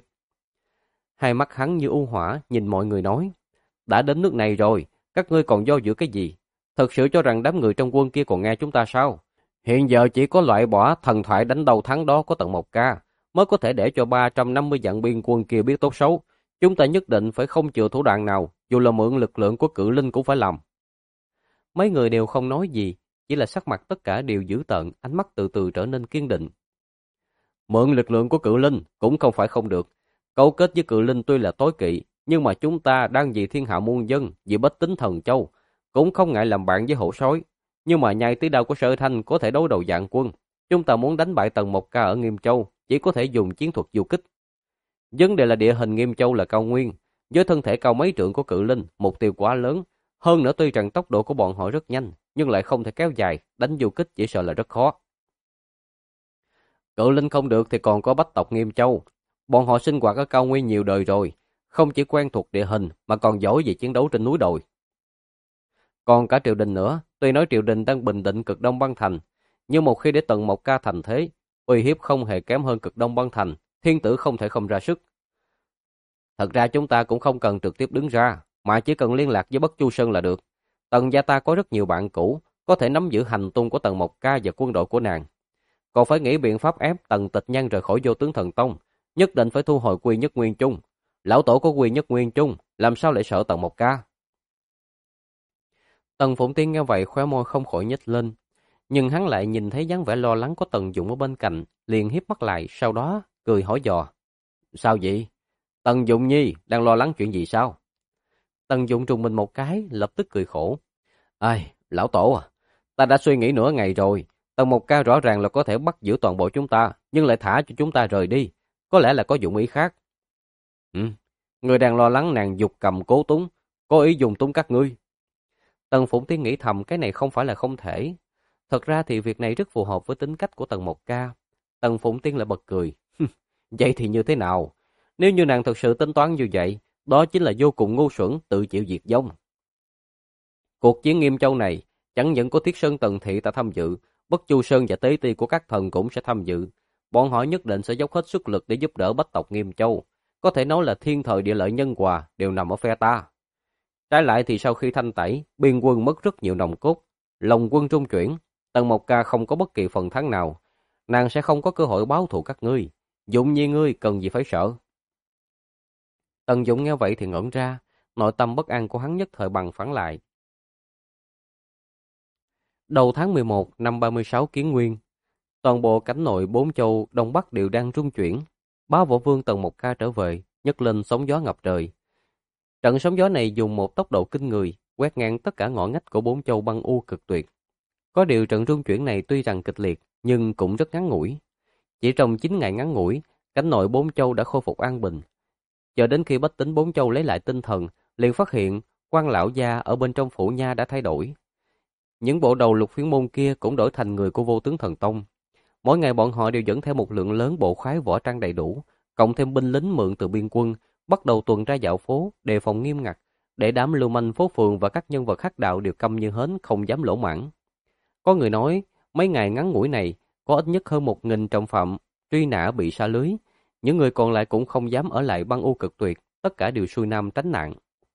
Hai mắt hắn như u hỏa nhìn mọi người nói. Đã đến nước này rồi, các ngươi còn do dự cái gì? Thật sự cho rằng đám người trong quân kia còn nghe chúng ta sao? Hiện giờ chỉ có loại bỏ thần thoại đánh đầu thắng đó của tầng 1K, mới có thể để cho 350 vạn biên quân kia biết tốt xấu. Chúng ta nhất định phải không chừa thủ đoạn nào, dù là mượn lực lượng của Cự Linh cũng phải làm. Mấy người đều không nói gì, chỉ là sắc mặt tất cả đều dữ tợn, ánh mắt từ từ trở nên kiên định. Mượn lực lượng của Cự Linh cũng không phải không được. Cấu kết với Cự Linh tuy là tối kỵ, nhưng mà chúng ta đang vì thiên hạ muôn dân, vì bách tính thần châu, cũng không ngại làm bạn với hổ sói. Nhưng mà nhai tí đao của Sở Thanh có thể đấu đầu vạn quân. Chúng ta muốn đánh bại tầng 1K ở Nghiêm Châu, chỉ có thể dùng chiến thuật du kích. Vấn đề là địa hình Nghiêm Châu là cao nguyên, với thân thể cao mấy trượng của Cự Linh, mục tiêu quá lớn. Hơn nữa tuy rằng tốc độ của bọn họ rất nhanh, nhưng lại không thể kéo dài, đánh du kích chỉ sợ là rất khó. Cự Linh không được thì còn có bách tộc Nghiêm Châu. Bọn họ sinh hoạt ở cao nguyên nhiều đời rồi, không chỉ quen thuộc địa hình mà còn giỏi về chiến đấu trên núi đồi. Còn cả triều đình nữa, tuy nói triều đình đang bình định cực Đông Băng Thành, nhưng một khi để tầng 1K thành thế, uy hiếp không hề kém hơn cực Đông Băng Thành, thiên tử không thể không ra sức. Thật ra chúng ta cũng không cần trực tiếp đứng ra, mà chỉ cần liên lạc với Bất Chu Sơn là được. Tần gia ta có rất nhiều bạn cũ, có thể nắm giữ hành tung của tầng 1K và quân đội của nàng. Còn phải nghĩ biện pháp ép Tần Tịch Nhân rời khỏi Vô Tướng Thần Tông, nhất định phải thu hồi Quy Nhất Nguyên Chung. Lão tổ có Quy Nhất Nguyên Chung, làm sao lại sợ tầng 1K? Tần Phụng Tiên nghe vậy khóe môi không khỏi nhếch lên, nhưng hắn lại nhìn thấy dáng vẻ lo lắng của Tần Dụng ở bên cạnh, liền híp mắt lại, sau đó cười hỏi dò. Sao vậy? Tần Dụng Nhi đang lo lắng chuyện gì sao? Tần Dụng trùng mình một cái, lập tức cười khổ. Ai, lão tổ à, ta đã suy nghĩ nửa ngày rồi. Tầng 1K rõ ràng là có thể bắt giữ toàn bộ chúng ta, nhưng lại thả cho chúng ta rời đi. Có lẽ là có dụng ý khác. Người đang lo lắng nàng dục cầm cố túng, có ý dùng túng các ngươi. Tần Phụng Tiên nghĩ thầm cái này không phải là không thể. Thật ra thì việc này rất phù hợp với tính cách của tầng 1K. Tần Phụng Tiên lại bật cười. Vậy thì như thế nào? Nếu như nàng thật sự tính toán như vậy, đó chính là vô cùng ngu xuẩn tự chịu diệt vong. Cuộc chiến Nghiêm Châu này, chẳng những có Thiết Sơn Tần Thị ta tham dự, Bất Chu Sơn và tế ti của các thần cũng sẽ tham dự. Bọn họ nhất định sẽ dốc hết sức lực để giúp đỡ bách tộc Nghiêm Châu. Có thể nói là thiên thời địa lợi nhân hòa đều nằm ở phe ta. Trái lại thì sau khi thanh tẩy, biên quân mất rất nhiều nòng cốt, lòng quân trung chuyển, tầng 1K không có bất kỳ phần thắng nào, nàng sẽ không có cơ hội báo thù các ngươi. Dụng Nhi ngươi cần gì phải sợ? Tần Dụng nghe vậy thì ngẩn ra, nội tâm bất an của hắn nhất thời bằng phẳng lại. Đầu tháng 11 năm 36 Kiến Nguyên, toàn bộ cảnh nội bốn châu Đông Bắc đều đang rung chuyển. Bá Võ Vương Tần Mục Ca trở về, nhấc lên sóng gió ngập trời. Trận sóng gió này dùng một tốc độ kinh người, quét ngang tất cả ngõ ngách của bốn châu băng u cực tuyệt. Có điều trận rung chuyển này tuy rằng kịch liệt, nhưng cũng rất ngắn ngủi. Chỉ trong 9 ngày ngắn ngủi, cảnh nội bốn châu đã khôi phục an bình. Chờ đến khi bách tính bốn châu lấy lại tinh thần, liền phát hiện quan lão gia ở bên trong phủ nha đã thay đổi. Những bộ đầu lục phiến môn kia cũng đổi thành người của Vô Tướng Thần Tông. Mỗi ngày bọn họ đều dẫn theo một lượng lớn bộ khoái võ trang đầy đủ, cộng thêm binh lính mượn từ biên quân, bắt đầu tuần tra dạo phố, đề phòng nghiêm ngặt, để đám lưu manh phố phường và các nhân vật hắc đạo đều câm như hến, không dám lỗ mãng. Có người nói, mấy ngày ngắn ngủi này, có ít nhất hơn 1.000 trọng phạm truy nã bị sa lưới, những người còn lại cũng không dám ở lại băng u cực tuyệt, tất cả đều xuôi nam tránh nạn.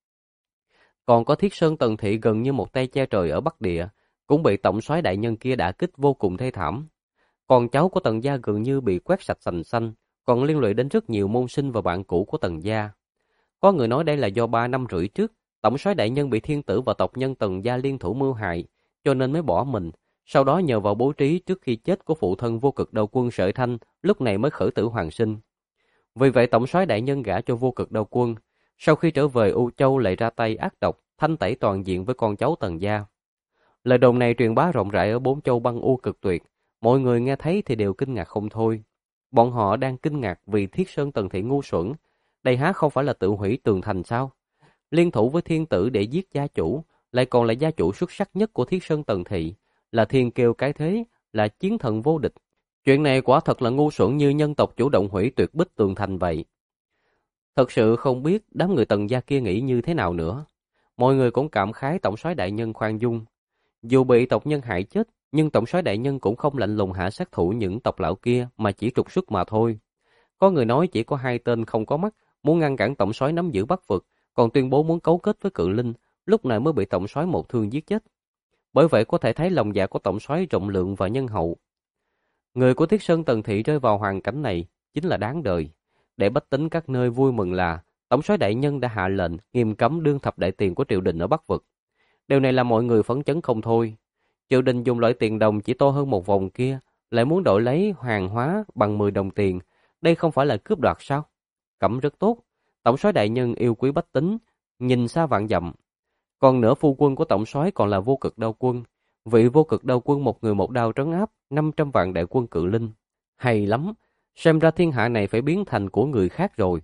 Còn có Thiết Sơn Tần Thị gần như một tay che trời ở Bắc Địa, cũng bị tổng soái đại nhân kia đả kích vô cùng thê thảm. Còn cháu của Tần gia gần như bị quét sạch sành xanh, còn liên lụy đến rất nhiều môn sinh và bạn cũ của Tần gia. Có người nói đây là do 3 năm rưỡi trước, tổng soái đại nhân bị thiên tử và tộc nhân Tần gia liên thủ mưu hại, cho nên mới bỏ mình. Sau đó nhờ vào bố trí trước khi chết của phụ thân Vô Cực Đao Quân Sợi Thanh, lúc này mới khởi tử hoàn sinh. Vì vậy tổng soái đại nhân gả cho Vô Cực Đao Quân, sau khi trở về U Châu lại ra tay ác độc, thanh tẩy toàn diện với con cháu Tần gia. Lời đồn này truyền bá rộng rãi ở bốn châu băng u cực tuyệt, mọi người nghe thấy thì đều kinh ngạc không thôi. Bọn họ đang kinh ngạc vì Thiết Sơn Tần Thị ngu xuẩn, đây há không phải là tự hủy tường thành sao? Liên thủ với thiên tử để giết gia chủ, lại còn là gia chủ xuất sắc nhất của Thiết Sơn Tần Thị, là thiên kiêu cái thế, là chiến thần vô địch. Chuyện này quả thật là ngu xuẩn như nhân tộc chủ động hủy tuyệt bích tường thành vậy. Thật sự không biết đám người Tần gia kia nghĩ như thế nào nữa. Mọi người cũng cảm khái tổng soái đại nhân khoan dung. Dù bị tộc nhân hại chết, nhưng tổng soái đại nhân cũng không lạnh lùng hạ sát thủ những tộc lão kia mà chỉ trục xuất mà thôi. Có người nói chỉ có 2 tên không có mắt, muốn ngăn cản tổng soái nắm giữ Bắc vực, còn tuyên bố muốn cấu kết với Cự Linh, lúc này mới bị tổng soái một thương giết chết. Bởi vậy có thể thấy lòng dạ của tổng soái rộng lượng và nhân hậu. Người của Thiết Sơn Tần Thị rơi vào hoàn cảnh này chính là đáng đời. Để bách tính các nơi vui mừng là tổng soái đại nhân đã hạ lệnh nghiêm cấm đương thập đại tiền của triều đình ở Bắc vực. Điều này làm mọi người phấn chấn không thôi. Triều đình dùng loại tiền đồng chỉ to hơn một vòng kia, lại muốn đổi lấy hàng hóa bằng 10 đồng tiền. Đây không phải là cướp đoạt sao? Cẩm rất tốt. Tổng soái đại nhân yêu quý bách tính, nhìn xa vạn dặm. Còn nữa phu quân của tổng soái còn là Vô Cực Đao Quân. Vị Vô Cực Đao Quân một người một đao trấn áp 500 vạn đại quân Cự Linh. Hay lắm, xem ra thiên hạ này phải biến thành của người khác rồi.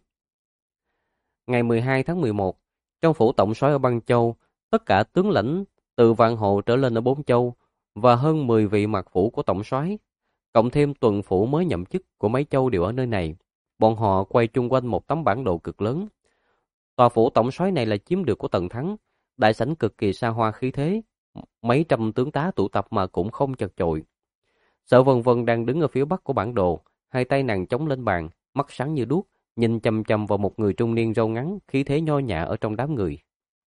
Ngày 12 tháng 11, trong phủ tổng soái ở Băng Châu, tất cả tướng lãnh từ Vạn Hộ trở lên ở Bốn Châu và hơn 10 vị mạc phủ của tổng soái, cộng thêm tuần phủ mới nhậm chức của mấy châu đều ở nơi này. Bọn họ quay chung quanh một tấm bản đồ cực lớn. Tòa phủ tổng soái này là chiếm được của Tần Thắng, đại sảnh cực kỳ xa hoa khí thế, mấy trăm tướng tá tụ tập mà cũng không chật chội. Sở Vân Vân đang đứng ở phía bắc của bản đồ, hai tay nàng chống lên bàn, mắt sáng như đuốc, nhìn chằm chằm vào một người trung niên râu ngắn, khí thế nho nhã ở trong đám người.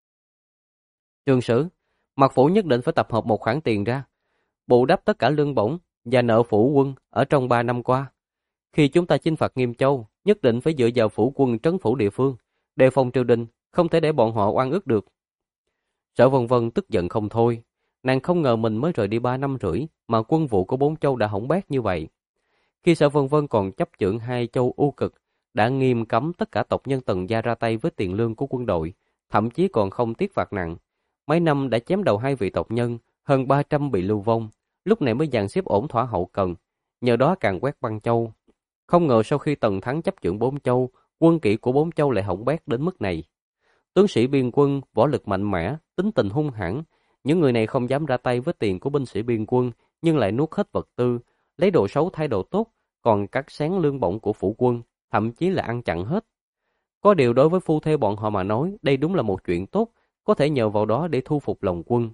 Trường sử, Mạc phủ nhất định phải tập hợp một khoản tiền ra, bù đắp tất cả lương bổng và nợ phủ quân ở trong 3 năm qua. Khi chúng ta chinh phạt Nghiêm Châu, nhất định phải dựa vào phủ quân trấn phủ địa phương, đề phòng triều đình, không thể để bọn họ oan ức được. Sở Vân Vân tức giận không thôi, nàng không ngờ mình mới rời đi 3 năm rưỡi mà quân vụ của 4 châu đã hỏng bét như vậy. Khi Sở Vân Vân còn chấp chưởng 2 châu U Cực, đã nghiêm cấm tất cả tộc nhân Tần gia ra tay với tiền lương của quân đội, thậm chí còn không tiếc phạt nặng. Mấy năm đã chém đầu 2 vị tộc nhân, hơn 300 bị lưu vong, lúc này mới dàn xếp ổn thỏa hậu cần, nhờ đó càng quét Băng Châu. Không ngờ sau khi Tần Thắng chấp chưởng 4 châu, quân kỵ của 4 châu lại hỏng bét đến mức này. Tướng sĩ biên quân, võ lực mạnh mẽ, tính tình hung hãn, những người này không dám ra tay với tiền của binh sĩ biên quân, nhưng lại nuốt hết vật tư, lấy đồ xấu thay đồ tốt, còn cắt xén lương bổng của phủ quân, thậm chí là ăn chặn hết. Có điều đối với phu thê bọn họ mà nói, đây đúng là một chuyện tốt, có thể nhờ vào đó để thu phục lòng quân.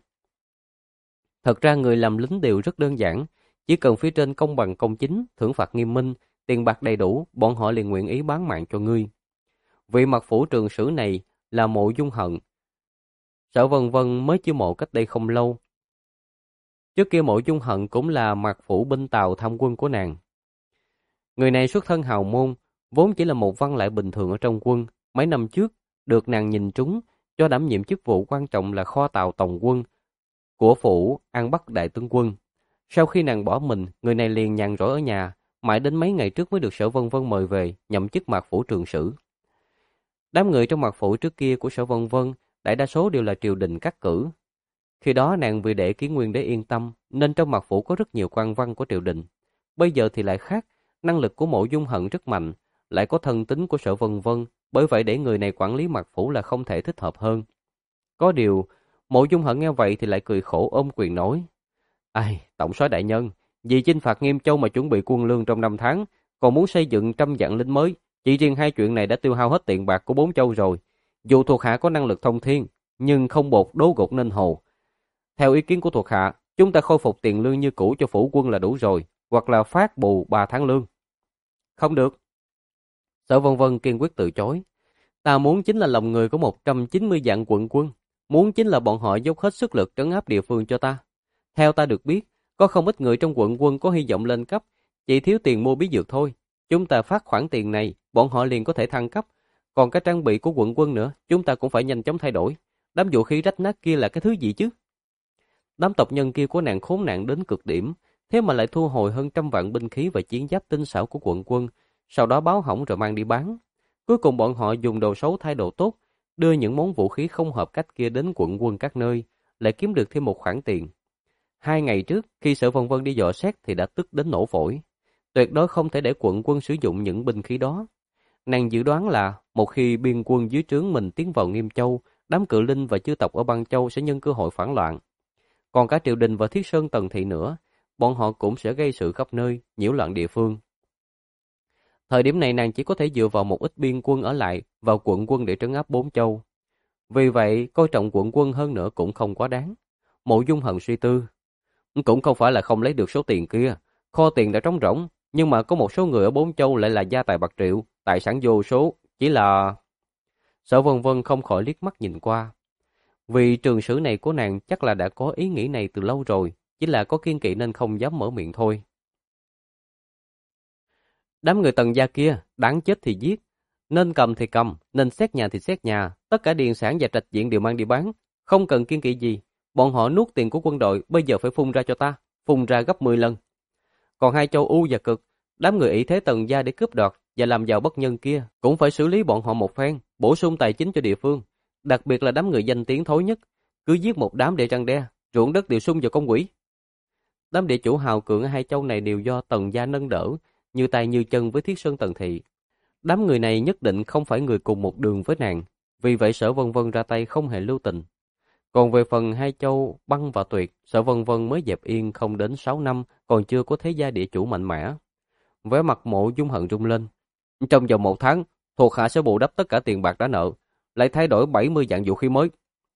Thật ra người làm lính đều rất đơn giản, chỉ cần phía trên công bằng công chính, thưởng phạt nghiêm minh, tiền bạc đầy đủ, bọn họ liền nguyện ý bán mạng cho ngươi. Vị Mạc phủ trường sử này là Mộ Dung Hận. Sở Vân Vân mới chiêu mộ cách đây không lâu. Trước kia Mộ Dung Hận cũng là Mạc phủ binh tàu tham quân của nàng. Người này xuất thân hào môn, vốn chỉ là một văn lại bình thường ở trong quân. Mấy năm trước, được nàng nhìn trúng, cho đảm nhiệm chức vụ quan trọng là kho tàu tổng quân của phủ An Bắc đại tướng quân. Sau khi nàng bỏ mình, người này liền nhàn rỗi ở nhà, mãi đến mấy ngày trước mới được Sở Vân Vân mời về nhậm chức mạc phủ trường sử. Đám người trong mạc phủ trước kia của Sở Vân Vân, đại đa số đều là triều đình cắt cử. Khi đó nàng vì để Kiến Nguyên đế yên tâm, nên trong mạc phủ có rất nhiều quan văn của triều đình. Bây giờ thì lại khác, năng lực của Mộ Dung Hận rất mạnh, lại có thân tín của Sở Vân Vân, bởi vậy để người này quản lý mạc phủ là không thể thích hợp hơn. Có điều, Mộ Dung Hận nghe vậy thì lại cười khổ ôm quyền nói: Ai, tổng soái đại nhân, vì chinh phạt Nghiêm Châu mà chuẩn bị quân lương trong 5 tháng, còn muốn xây dựng 100 vạn lính mới, chỉ riêng hai chuyện này đã tiêu hao hết tiền bạc của 4 châu rồi. Dù thuộc hạ có năng lực thông thiên, nhưng không bột đố gột nên hồ. Theo ý kiến của thuộc hạ, chúng ta khôi phục tiền lương như cũ cho phủ quân là đủ rồi, hoặc là phát bù 3 tháng lương. Không được. Sở Vân Vân kiên quyết từ chối. Ta muốn chính là lòng người của 190 vạn quận quân, muốn chính là bọn họ dốc hết sức lực trấn áp địa phương cho ta. Theo ta được biết, có không ít người trong quận quân có hy vọng lên cấp, chỉ thiếu tiền mua bí dược thôi. Chúng ta phát khoản tiền này, bọn họ liền có thể thăng cấp. Còn cái trang bị của quận quân nữa, chúng ta cũng phải nhanh chóng thay đổi. Đám vũ khí rách nát kia là cái thứ gì chứ? Đám tộc nhân kia của nàng khốn nạn đến cực điểm, thế mà lại thu hồi hơn 100 vạn binh khí và chiến giáp tinh xảo của quận quân, sau đó báo hỏng rồi mang đi bán. Cuối cùng bọn họ dùng đồ xấu thay đồ tốt, đưa những món vũ khí không hợp cách kia đến quận quân các nơi, lại kiếm được thêm một khoản tiền. 2 ngày trước, khi Sở Vân Vân đi dò xét thì đã tức đến nổ phổi. Tuyệt đối không thể để quận quân sử dụng những binh khí đó. Nàng dự đoán là một khi biên quân dưới trướng mình tiến vào Nghiêm Châu, đám cự linh và chư tộc ở Băng Châu sẽ nhân cơ hội phản loạn. Còn cả triều đình và Thiết Sơn Tần Thị nữa, bọn họ cũng sẽ gây sự khắp nơi, nhiễu loạn địa phương. Thời điểm này nàng chỉ có thể dựa vào một ít biên quân ở lại vào quận quân để trấn áp 4 châu. Vì vậy, coi trọng quận quân hơn nữa cũng không quá đáng. Mộ Dung Hận suy tư. Cũng không phải là không lấy được số tiền kia, kho tiền đã trống rỗng, nhưng mà có một số người ở 4 châu lại là gia tài bạc triệu, tài sản vô số, chỉ là... Sở Vân Vân không khỏi liếc mắt nhìn qua. Vì trường sử này của nàng chắc là đã có ý nghĩ này từ lâu rồi, chỉ là có kiên kỵ nên không dám mở miệng thôi. Đám người Tần gia kia, đáng chết thì giết, nên cầm thì cầm, nên xét nhà thì xét nhà, tất cả điền sản và trạch viện đều mang đi bán, không cần kiên kỵ gì. Bọn họ nuốt tiền của quân đội, bây giờ phải phun ra cho ta, phun ra gấp 10 lần. Còn hai châu U và Cực, đám người ỷ thế Tần gia để cướp đoạt và làm giàu bất nhân kia, cũng phải xử lý bọn họ một phen, bổ sung tài chính cho địa phương. Đặc biệt là đám người danh tiếng thối nhất, cứ giết một đám để răn đe, ruộng đất đều sung vào công quỹ. Đám địa chủ hào cường ở hai châu này đều do Tần gia nâng đỡ, như tay như chân với Thiết Sơn Tần Thị. Đám người này nhất định không phải người cùng một đường với nàng, vì vậy Sở Vân Vân ra tay không hề lưu tình. Còn về phần hai châu Băng và Tuyệt, Sở Vân Vân mới dẹp yên không đến 6 năm, còn chưa có thế gia địa chủ mạnh mẽ. Vẻ mặt Mộ Dung Hận rung lên. Trong vòng 1 tháng, thuộc hạ sẽ bù đắp tất cả tiền bạc đã nợ, lại thay đổi 70 vạn vũ khí mới.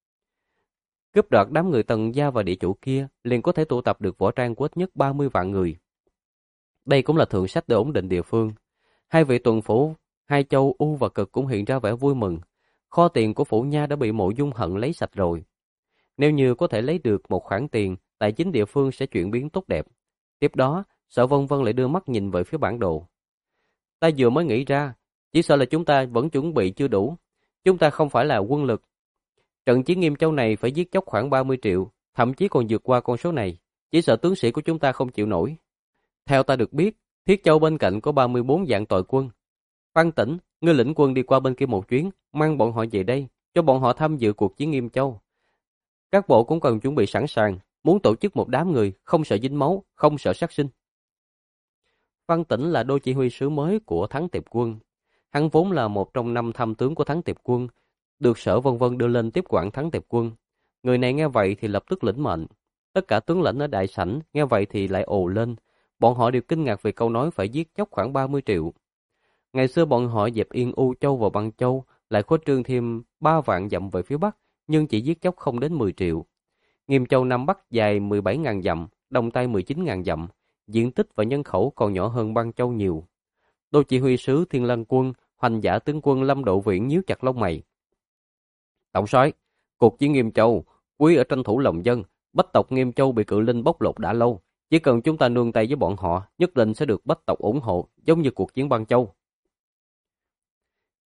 Cướp đoạt đám người Tần gia và địa chủ kia, liền có thể tụ tập được võ trang của ít nhất 30 vạn người. Đây cũng là thượng sách để ổn định địa phương. Hai vị tuần phủ, hai châu U và Cực cũng hiện ra vẻ vui mừng. Kho tiền của phủ nha đã bị Mộ Dung Hận lấy sạch rồi. Nếu như có thể lấy được một khoản tiền, tài chính địa phương sẽ chuyển biến tốt đẹp. Tiếp đó, Sở Vân Vân lại đưa mắt nhìn về phía bản đồ. Ta vừa mới nghĩ ra, chỉ sợ là chúng ta vẫn chuẩn bị chưa đủ. Chúng ta không phải là quân lực. Trận chiến Nghiêm Châu này phải giết chóc khoảng 30 triệu, thậm chí còn vượt qua con số này. Chỉ sợ tướng sĩ của chúng ta không chịu nổi. Theo ta được biết, Thiết Châu bên cạnh có 34 vạn tội quân. Văn Tĩnh, ngươi lĩnh quân đi qua bên kia một chuyến, mang bọn họ về đây, cho bọn họ tham dự cuộc chiến Nghiêm Châu. Các bộ cũng cần chuẩn bị sẵn sàng, muốn tổ chức một đám người, không sợ dính máu, không sợ sát sinh. Văn Tĩnh là đô chỉ huy sứ mới của Thắng Tiệp quân. Hắn vốn là một trong 5 tham tướng của Thắng Tiệp quân, được Sở Vân Vân đưa lên tiếp quản Thắng Tiệp quân. Người này nghe vậy thì lập tức lĩnh mệnh. Tất cả tướng lĩnh ở đại sảnh nghe vậy thì lại ồ lên. Bọn họ đều kinh ngạc về câu nói phải giết chóc khoảng 30 triệu. Ngày xưa bọn họ dẹp yên U Châu và Băng Châu, lại khuếch trương thêm 3 vạn dặm về phía Bắc, nhưng chỉ giết chóc không đến 10 triệu. Nghiêm Châu Nam Bắc dài 17.000 dặm, Đông Tây 19.000 dặm, diện tích và nhân khẩu còn nhỏ hơn Băng Châu nhiều. Đô chỉ huy sứ Thiên Lăng quân, Hoành Giả tướng quân Lâm Độ Viễn nhíu chặt lông mày. Tổng soái, cuộc chiến Nghiêm Châu, quý ở tranh thủ lòng dân, bách tộc Nghiêm Châu bị cự linh bóc lột đã lâu. Chỉ cần chúng ta nương tay với bọn họ, nhất định sẽ được bách tộc ủng hộ, giống như cuộc chiến Băng Châu.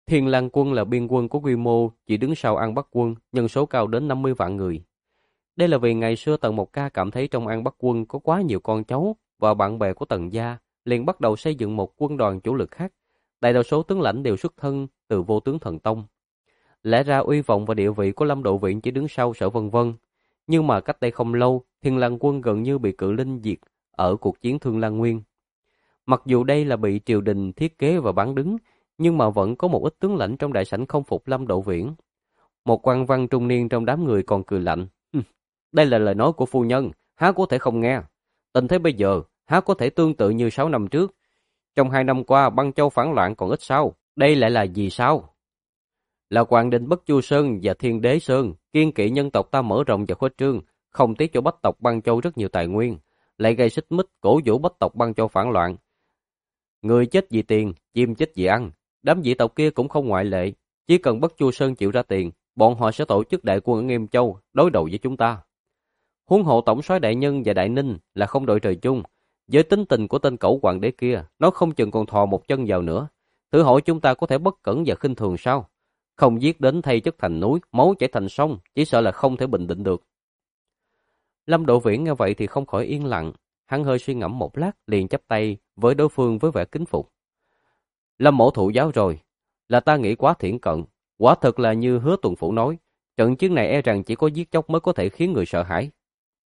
Thiên Lang quân là biên quân có quy mô chỉ đứng sau An Bắc quân, nhân số cao đến 50 vạn người. Đây là vì ngày xưa Tần Mộc Ca cảm thấy trong An Bắc quân có quá nhiều con cháu và bạn bè của Tần gia, liền bắt đầu xây dựng một quân đoàn chủ lực khác. Đại đa số tướng lãnh đều xuất thân từ Vô Tướng Thần Tông. Lẽ ra uy vọng và địa vị của Lâm Độ Viễn chỉ đứng sau Sở Vân Vân. Nhưng mà cách đây không lâu, Thiên Lang quân gần như bị Cự Linh diệt ở cuộc chiến Thương Lan Nguyên. Mặc dù đây là bị triều đình thiết kế và bán đứng, nhưng mà vẫn có một ít tướng lãnh trong đại sảnh không phục Lâm Độ Viễn. Một quan văn trung niên trong đám người còn cười lạnh. Đây là lời nói của phu nhân, há có thể không nghe. Tình thế bây giờ, há có thể tương tự như 6 năm trước. Trong 2 năm qua, Băng Châu phản loạn còn ít sao? Đây lại là gì sao? Là Hoàng Đình Bất Chu Sơn và Thiên Đế Sơn, kiên kỵ nhân tộc ta mở rộng và khuếch trương, không tiếc cho Bách tộc Băng Châu rất nhiều tài nguyên, lại gây xích mích cổ vũ Bách tộc Băng Châu phản loạn. Người chết vì tiền, chim chết vì ăn, đám dị tộc kia cũng không ngoại lệ. Chỉ cần Bất Chu Sơn chịu ra tiền, bọn họ sẽ tổ chức đại quân ở Nghiêm Châu đối đầu với chúng ta. Huống hộ tổng soái đại nhân và đại ninh là không đội trời chung. Với tính tình của tên cẩu hoàng đế kia, nó không chừng còn thò một chân vào nữa. Thử hỏi chúng ta có thể bất cẩn và khinh thường sao? Không giết đến thay chất thành núi, máu chảy thành sông, chỉ sợ là không thể bình định được. Lâm Độ Viễn nghe vậy thì không khỏi yên lặng. Hắn hơi suy ngẫm một lát, liền chắp tay với đối phương với vẻ kính phục. Lâm mỗ thụ giáo rồi, là ta nghĩ quá thiển cận. Quả thật là như Hứa Tuần Phủ nói, trận chiến này e rằng chỉ có giết chóc mới có thể khiến người sợ hãi.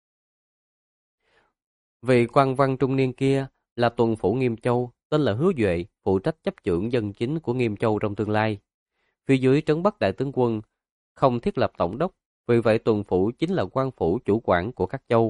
Vị quan văn trung niên kia là Tuần Phủ Nghiêm Châu, tên là Hứa Duệ, phụ trách chấp chưởng dân chính của Nghiêm Châu trong tương lai. Phía dưới trấn Bắc đại tướng quân không thiết lập tổng đốc, vì vậy Tuần Phủ chính là quan phủ chủ quản của các châu.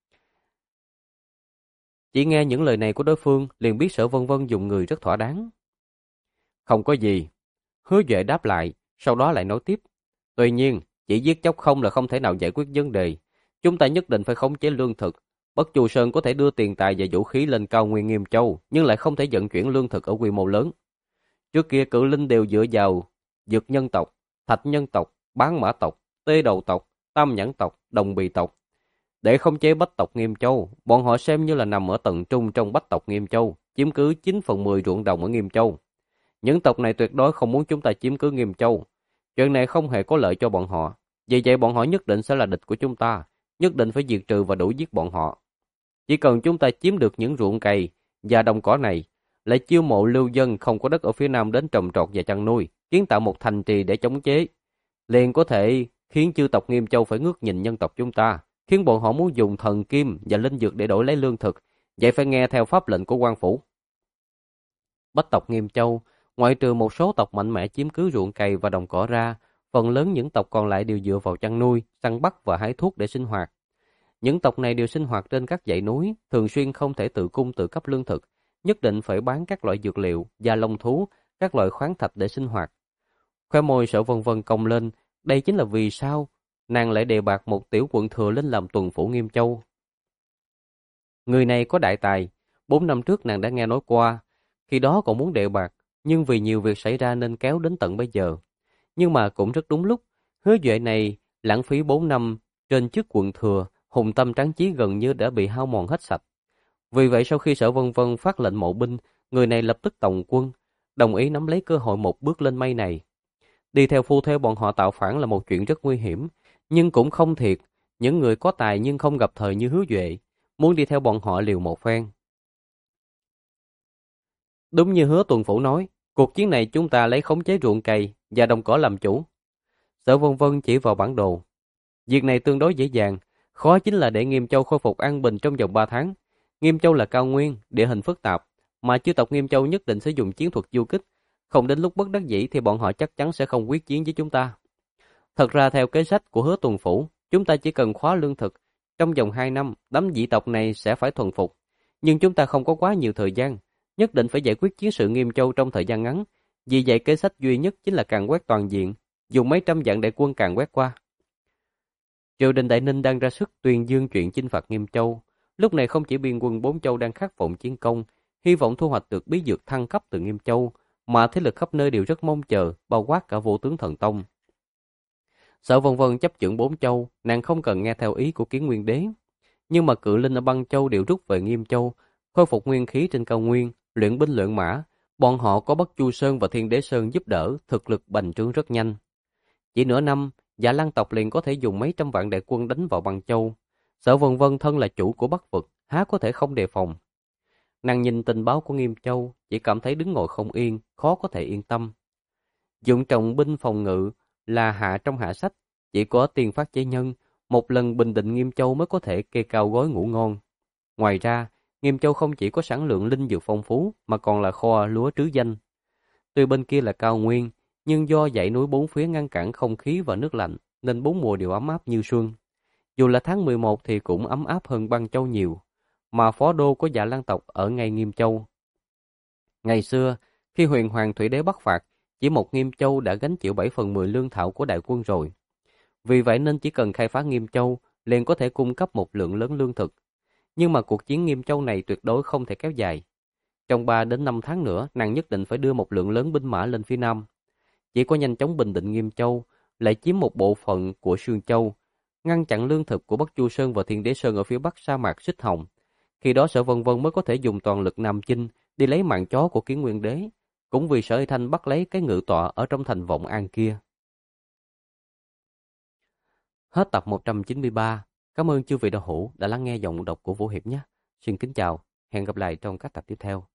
Chỉ nghe những lời này của đối phương, liền biết Sở Vân Vân dùng người rất thỏa đáng. Không có gì. Hứa Duệ đáp lại, sau đó lại nói tiếp. Tuy nhiên, chỉ giết chóc không là không thể nào giải quyết vấn đề. Chúng ta nhất định phải khống chế lương thực. Bất Chu Sơn có thể đưa tiền tài và vũ khí lên cao nguyên Nghiêm Châu, nhưng lại không thể vận chuyển lương thực ở quy mô lớn. Trước kia Cự Linh đều dựa vào Dực nhân tộc, Thạch nhân tộc, Bán mã tộc, Tê đầu tộc, Tam nhãn tộc, Đồng bì tộc. Để khống chế Bách tộc Nghiêm Châu, bọn họ xem như là nằm ở tầng trung trong Bách tộc Nghiêm Châu, chiếm cứ 9/10 ruộng đồng ở Nghiêm Châu. Những tộc này tuyệt đối không muốn chúng ta chiếm cứ Nghiêm Châu. Chuyện này không hề có lợi cho bọn họ. Vì vậy bọn họ nhất định sẽ là địch của chúng ta, nhất định phải diệt trừ và đuổi giết bọn họ. Chỉ cần chúng ta chiếm được những ruộng cày và đồng cỏ này, lại chiêu mộ lưu dân không có đất ở phía nam đến trồng trọt và chăn nuôi, kiến tạo một thành trì để chống chế, liền có thể khiến chư tộc Nghiêm Châu phải ngước nhìn nhân tộc chúng ta, khiến bọn họ muốn dùng thần kim và linh dược để đổi lấy lương thực, vậy phải nghe theo pháp lệnh của quan phủ. Bách tộc Nghiêm Châu, ngoại trừ một số tộc mạnh mẽ chiếm cứ ruộng cày và đồng cỏ ra, phần lớn những tộc còn lại đều dựa vào chăn nuôi, săn bắt và hái thuốc để sinh hoạt. Những tộc này đều sinh hoạt trên các dãy núi, thường xuyên không thể tự cung tự cấp lương thực, nhất định phải bán các loại dược liệu, da lông thú, các loại khoáng thạch để sinh hoạt. Khóe môi Sở Vân Vân cong lên, đây chính là vì sao nàng lại đề bạt một tiểu quận thừa lên làm tuần phủ Nghiêm Châu. Người này có đại tài, 4 năm trước nàng đã nghe nói qua, khi đó còn muốn đề bạt, nhưng vì nhiều việc xảy ra nên kéo đến tận bây giờ. Nhưng mà cũng rất đúng lúc, Hứa Duệ này lãng phí 4 năm trên chức quận thừa, hùng tâm tráng chí gần như đã bị hao mòn hết sạch. Vì vậy sau khi Sở Vân Vân phát lệnh mộ binh, người này lập tức tổng quân, đồng ý nắm lấy cơ hội một bước lên mây này. Đi theo phu thê bọn họ tạo phản là một chuyện rất nguy hiểm, nhưng cũng không thiệt, những người có tài nhưng không gặp thời như Hứa Duệ, muốn đi theo bọn họ liều một phen. Đúng như Hứa Tuần Phủ nói, cuộc chiến này chúng ta lấy khống chế ruộng cày và đồng cỏ làm chủ. Sở Vân Vân chỉ vào bản đồ. Việc này tương đối dễ dàng, khó chính là để Nghiêm Châu khôi phục an bình trong vòng 3 tháng. Nghiêm Châu là cao nguyên, địa hình phức tạp, mà chư tộc Nghiêm Châu nhất định sẽ dùng chiến thuật du kích. Không đến lúc bất đắc dĩ thì bọn họ chắc chắn sẽ không quyết chiến với chúng ta. Thật ra theo kế sách của Hứa Tuần Phủ, chúng ta chỉ cần khóa lương thực. Trong vòng 2 năm, đám dị tộc này sẽ phải thuần phục. Nhưng chúng ta không có quá nhiều thời gian, nhất định phải giải quyết chiến sự Nghiêm Châu trong thời gian ngắn. Vì vậy kế sách duy nhất chính là càn quét toàn diện, dùng mấy trăm vạn đại quân càn quét qua. Triều đình Đại Ninh đang ra sức tuyên dương chuyện chinh phạt Nghiêm Châu. Lúc này không chỉ biên quân 4 châu đang khát vọng chiến công, hy vọng thu hoạch được bí dược thăng cấp từ Nghiêm Châu, mà thế lực khắp nơi đều rất mong chờ, bao quát cả Vô Tướng Thần Tông. Sở Vân Vân chấp chưởng 4 châu, nàng không cần nghe theo ý của Kiến Nguyên Đế. Nhưng mà Cự Linh ở Băng Châu đều rút về Nghiêm Châu, khôi phục nguyên khí trên cao nguyên, luyện binh luyện mã, Bọn họ có Bắc Chu Sơn và Thiên Đế Sơn giúp đỡ, thực lực bành trướng rất nhanh. Chỉ nửa năm, Dạ Lan tộc liền có thể dùng mấy trăm vạn đại quân đánh vào Băng Châu. Sở Vân Vân thân là chủ của Bắc vực, há có thể không đề phòng. Nàng nhìn tình báo của Nghiêm Châu, chỉ cảm thấy đứng ngồi không yên, khó có thể yên tâm. Dụng trọng binh phòng ngự là hạ trong hạ sách, chỉ có tiền phát chế nhân, một lần bình định Nghiêm Châu mới có thể kê cao gối ngủ ngon. Ngoài ra, Nghiêm Châu không chỉ có sản lượng linh dược phong phú mà còn là kho lúa trứ danh. Tuy bên kia là cao nguyên, nhưng do dãy núi bốn phía ngăn cản không khí và nước lạnh, nên bốn mùa đều ấm áp như xuân. Dù là tháng 11 thì cũng ấm áp hơn Băng Châu nhiều, mà phó đô của Dạ Lan tộc ở ngay Nghiêm Châu. Ngày xưa, khi huyền hoàng thủy đế bắc phạt, chỉ một Nghiêm Châu đã gánh chịu 7/10 lương thảo của đại quân rồi. Vì vậy nên chỉ cần khai phá Nghiêm Châu, liền có thể cung cấp một lượng lớn lương thực. Nhưng mà cuộc chiến Nghiêm Châu này tuyệt đối không thể kéo dài. Trong 3 đến 5 tháng nữa, nàng nhất định phải đưa một lượng lớn binh mã lên phía nam. Chỉ có nhanh chóng bình định Nghiêm Châu, lại chiếm một bộ phận của Sương Châu, ngăn chặn lương thực của Bắc Chu Sơn và Thiên Đế Sơn ở phía bắc sa mạc Xích Hồng. Khi đó Sở Vân Vân mới có thể dùng toàn lực Nam chinh đi lấy mạng chó của Kiến Nguyên Đế, cũng vì Sở Y Thanh bắt lấy cái ngự tọa ở trong thành Vọng An kia. Hết tập 193. Cảm ơn chư vị đạo hữu đã lắng nghe giọng đọc của Vũ Hiệp nhé. Xin kính chào, hẹn gặp lại trong các tập tiếp theo.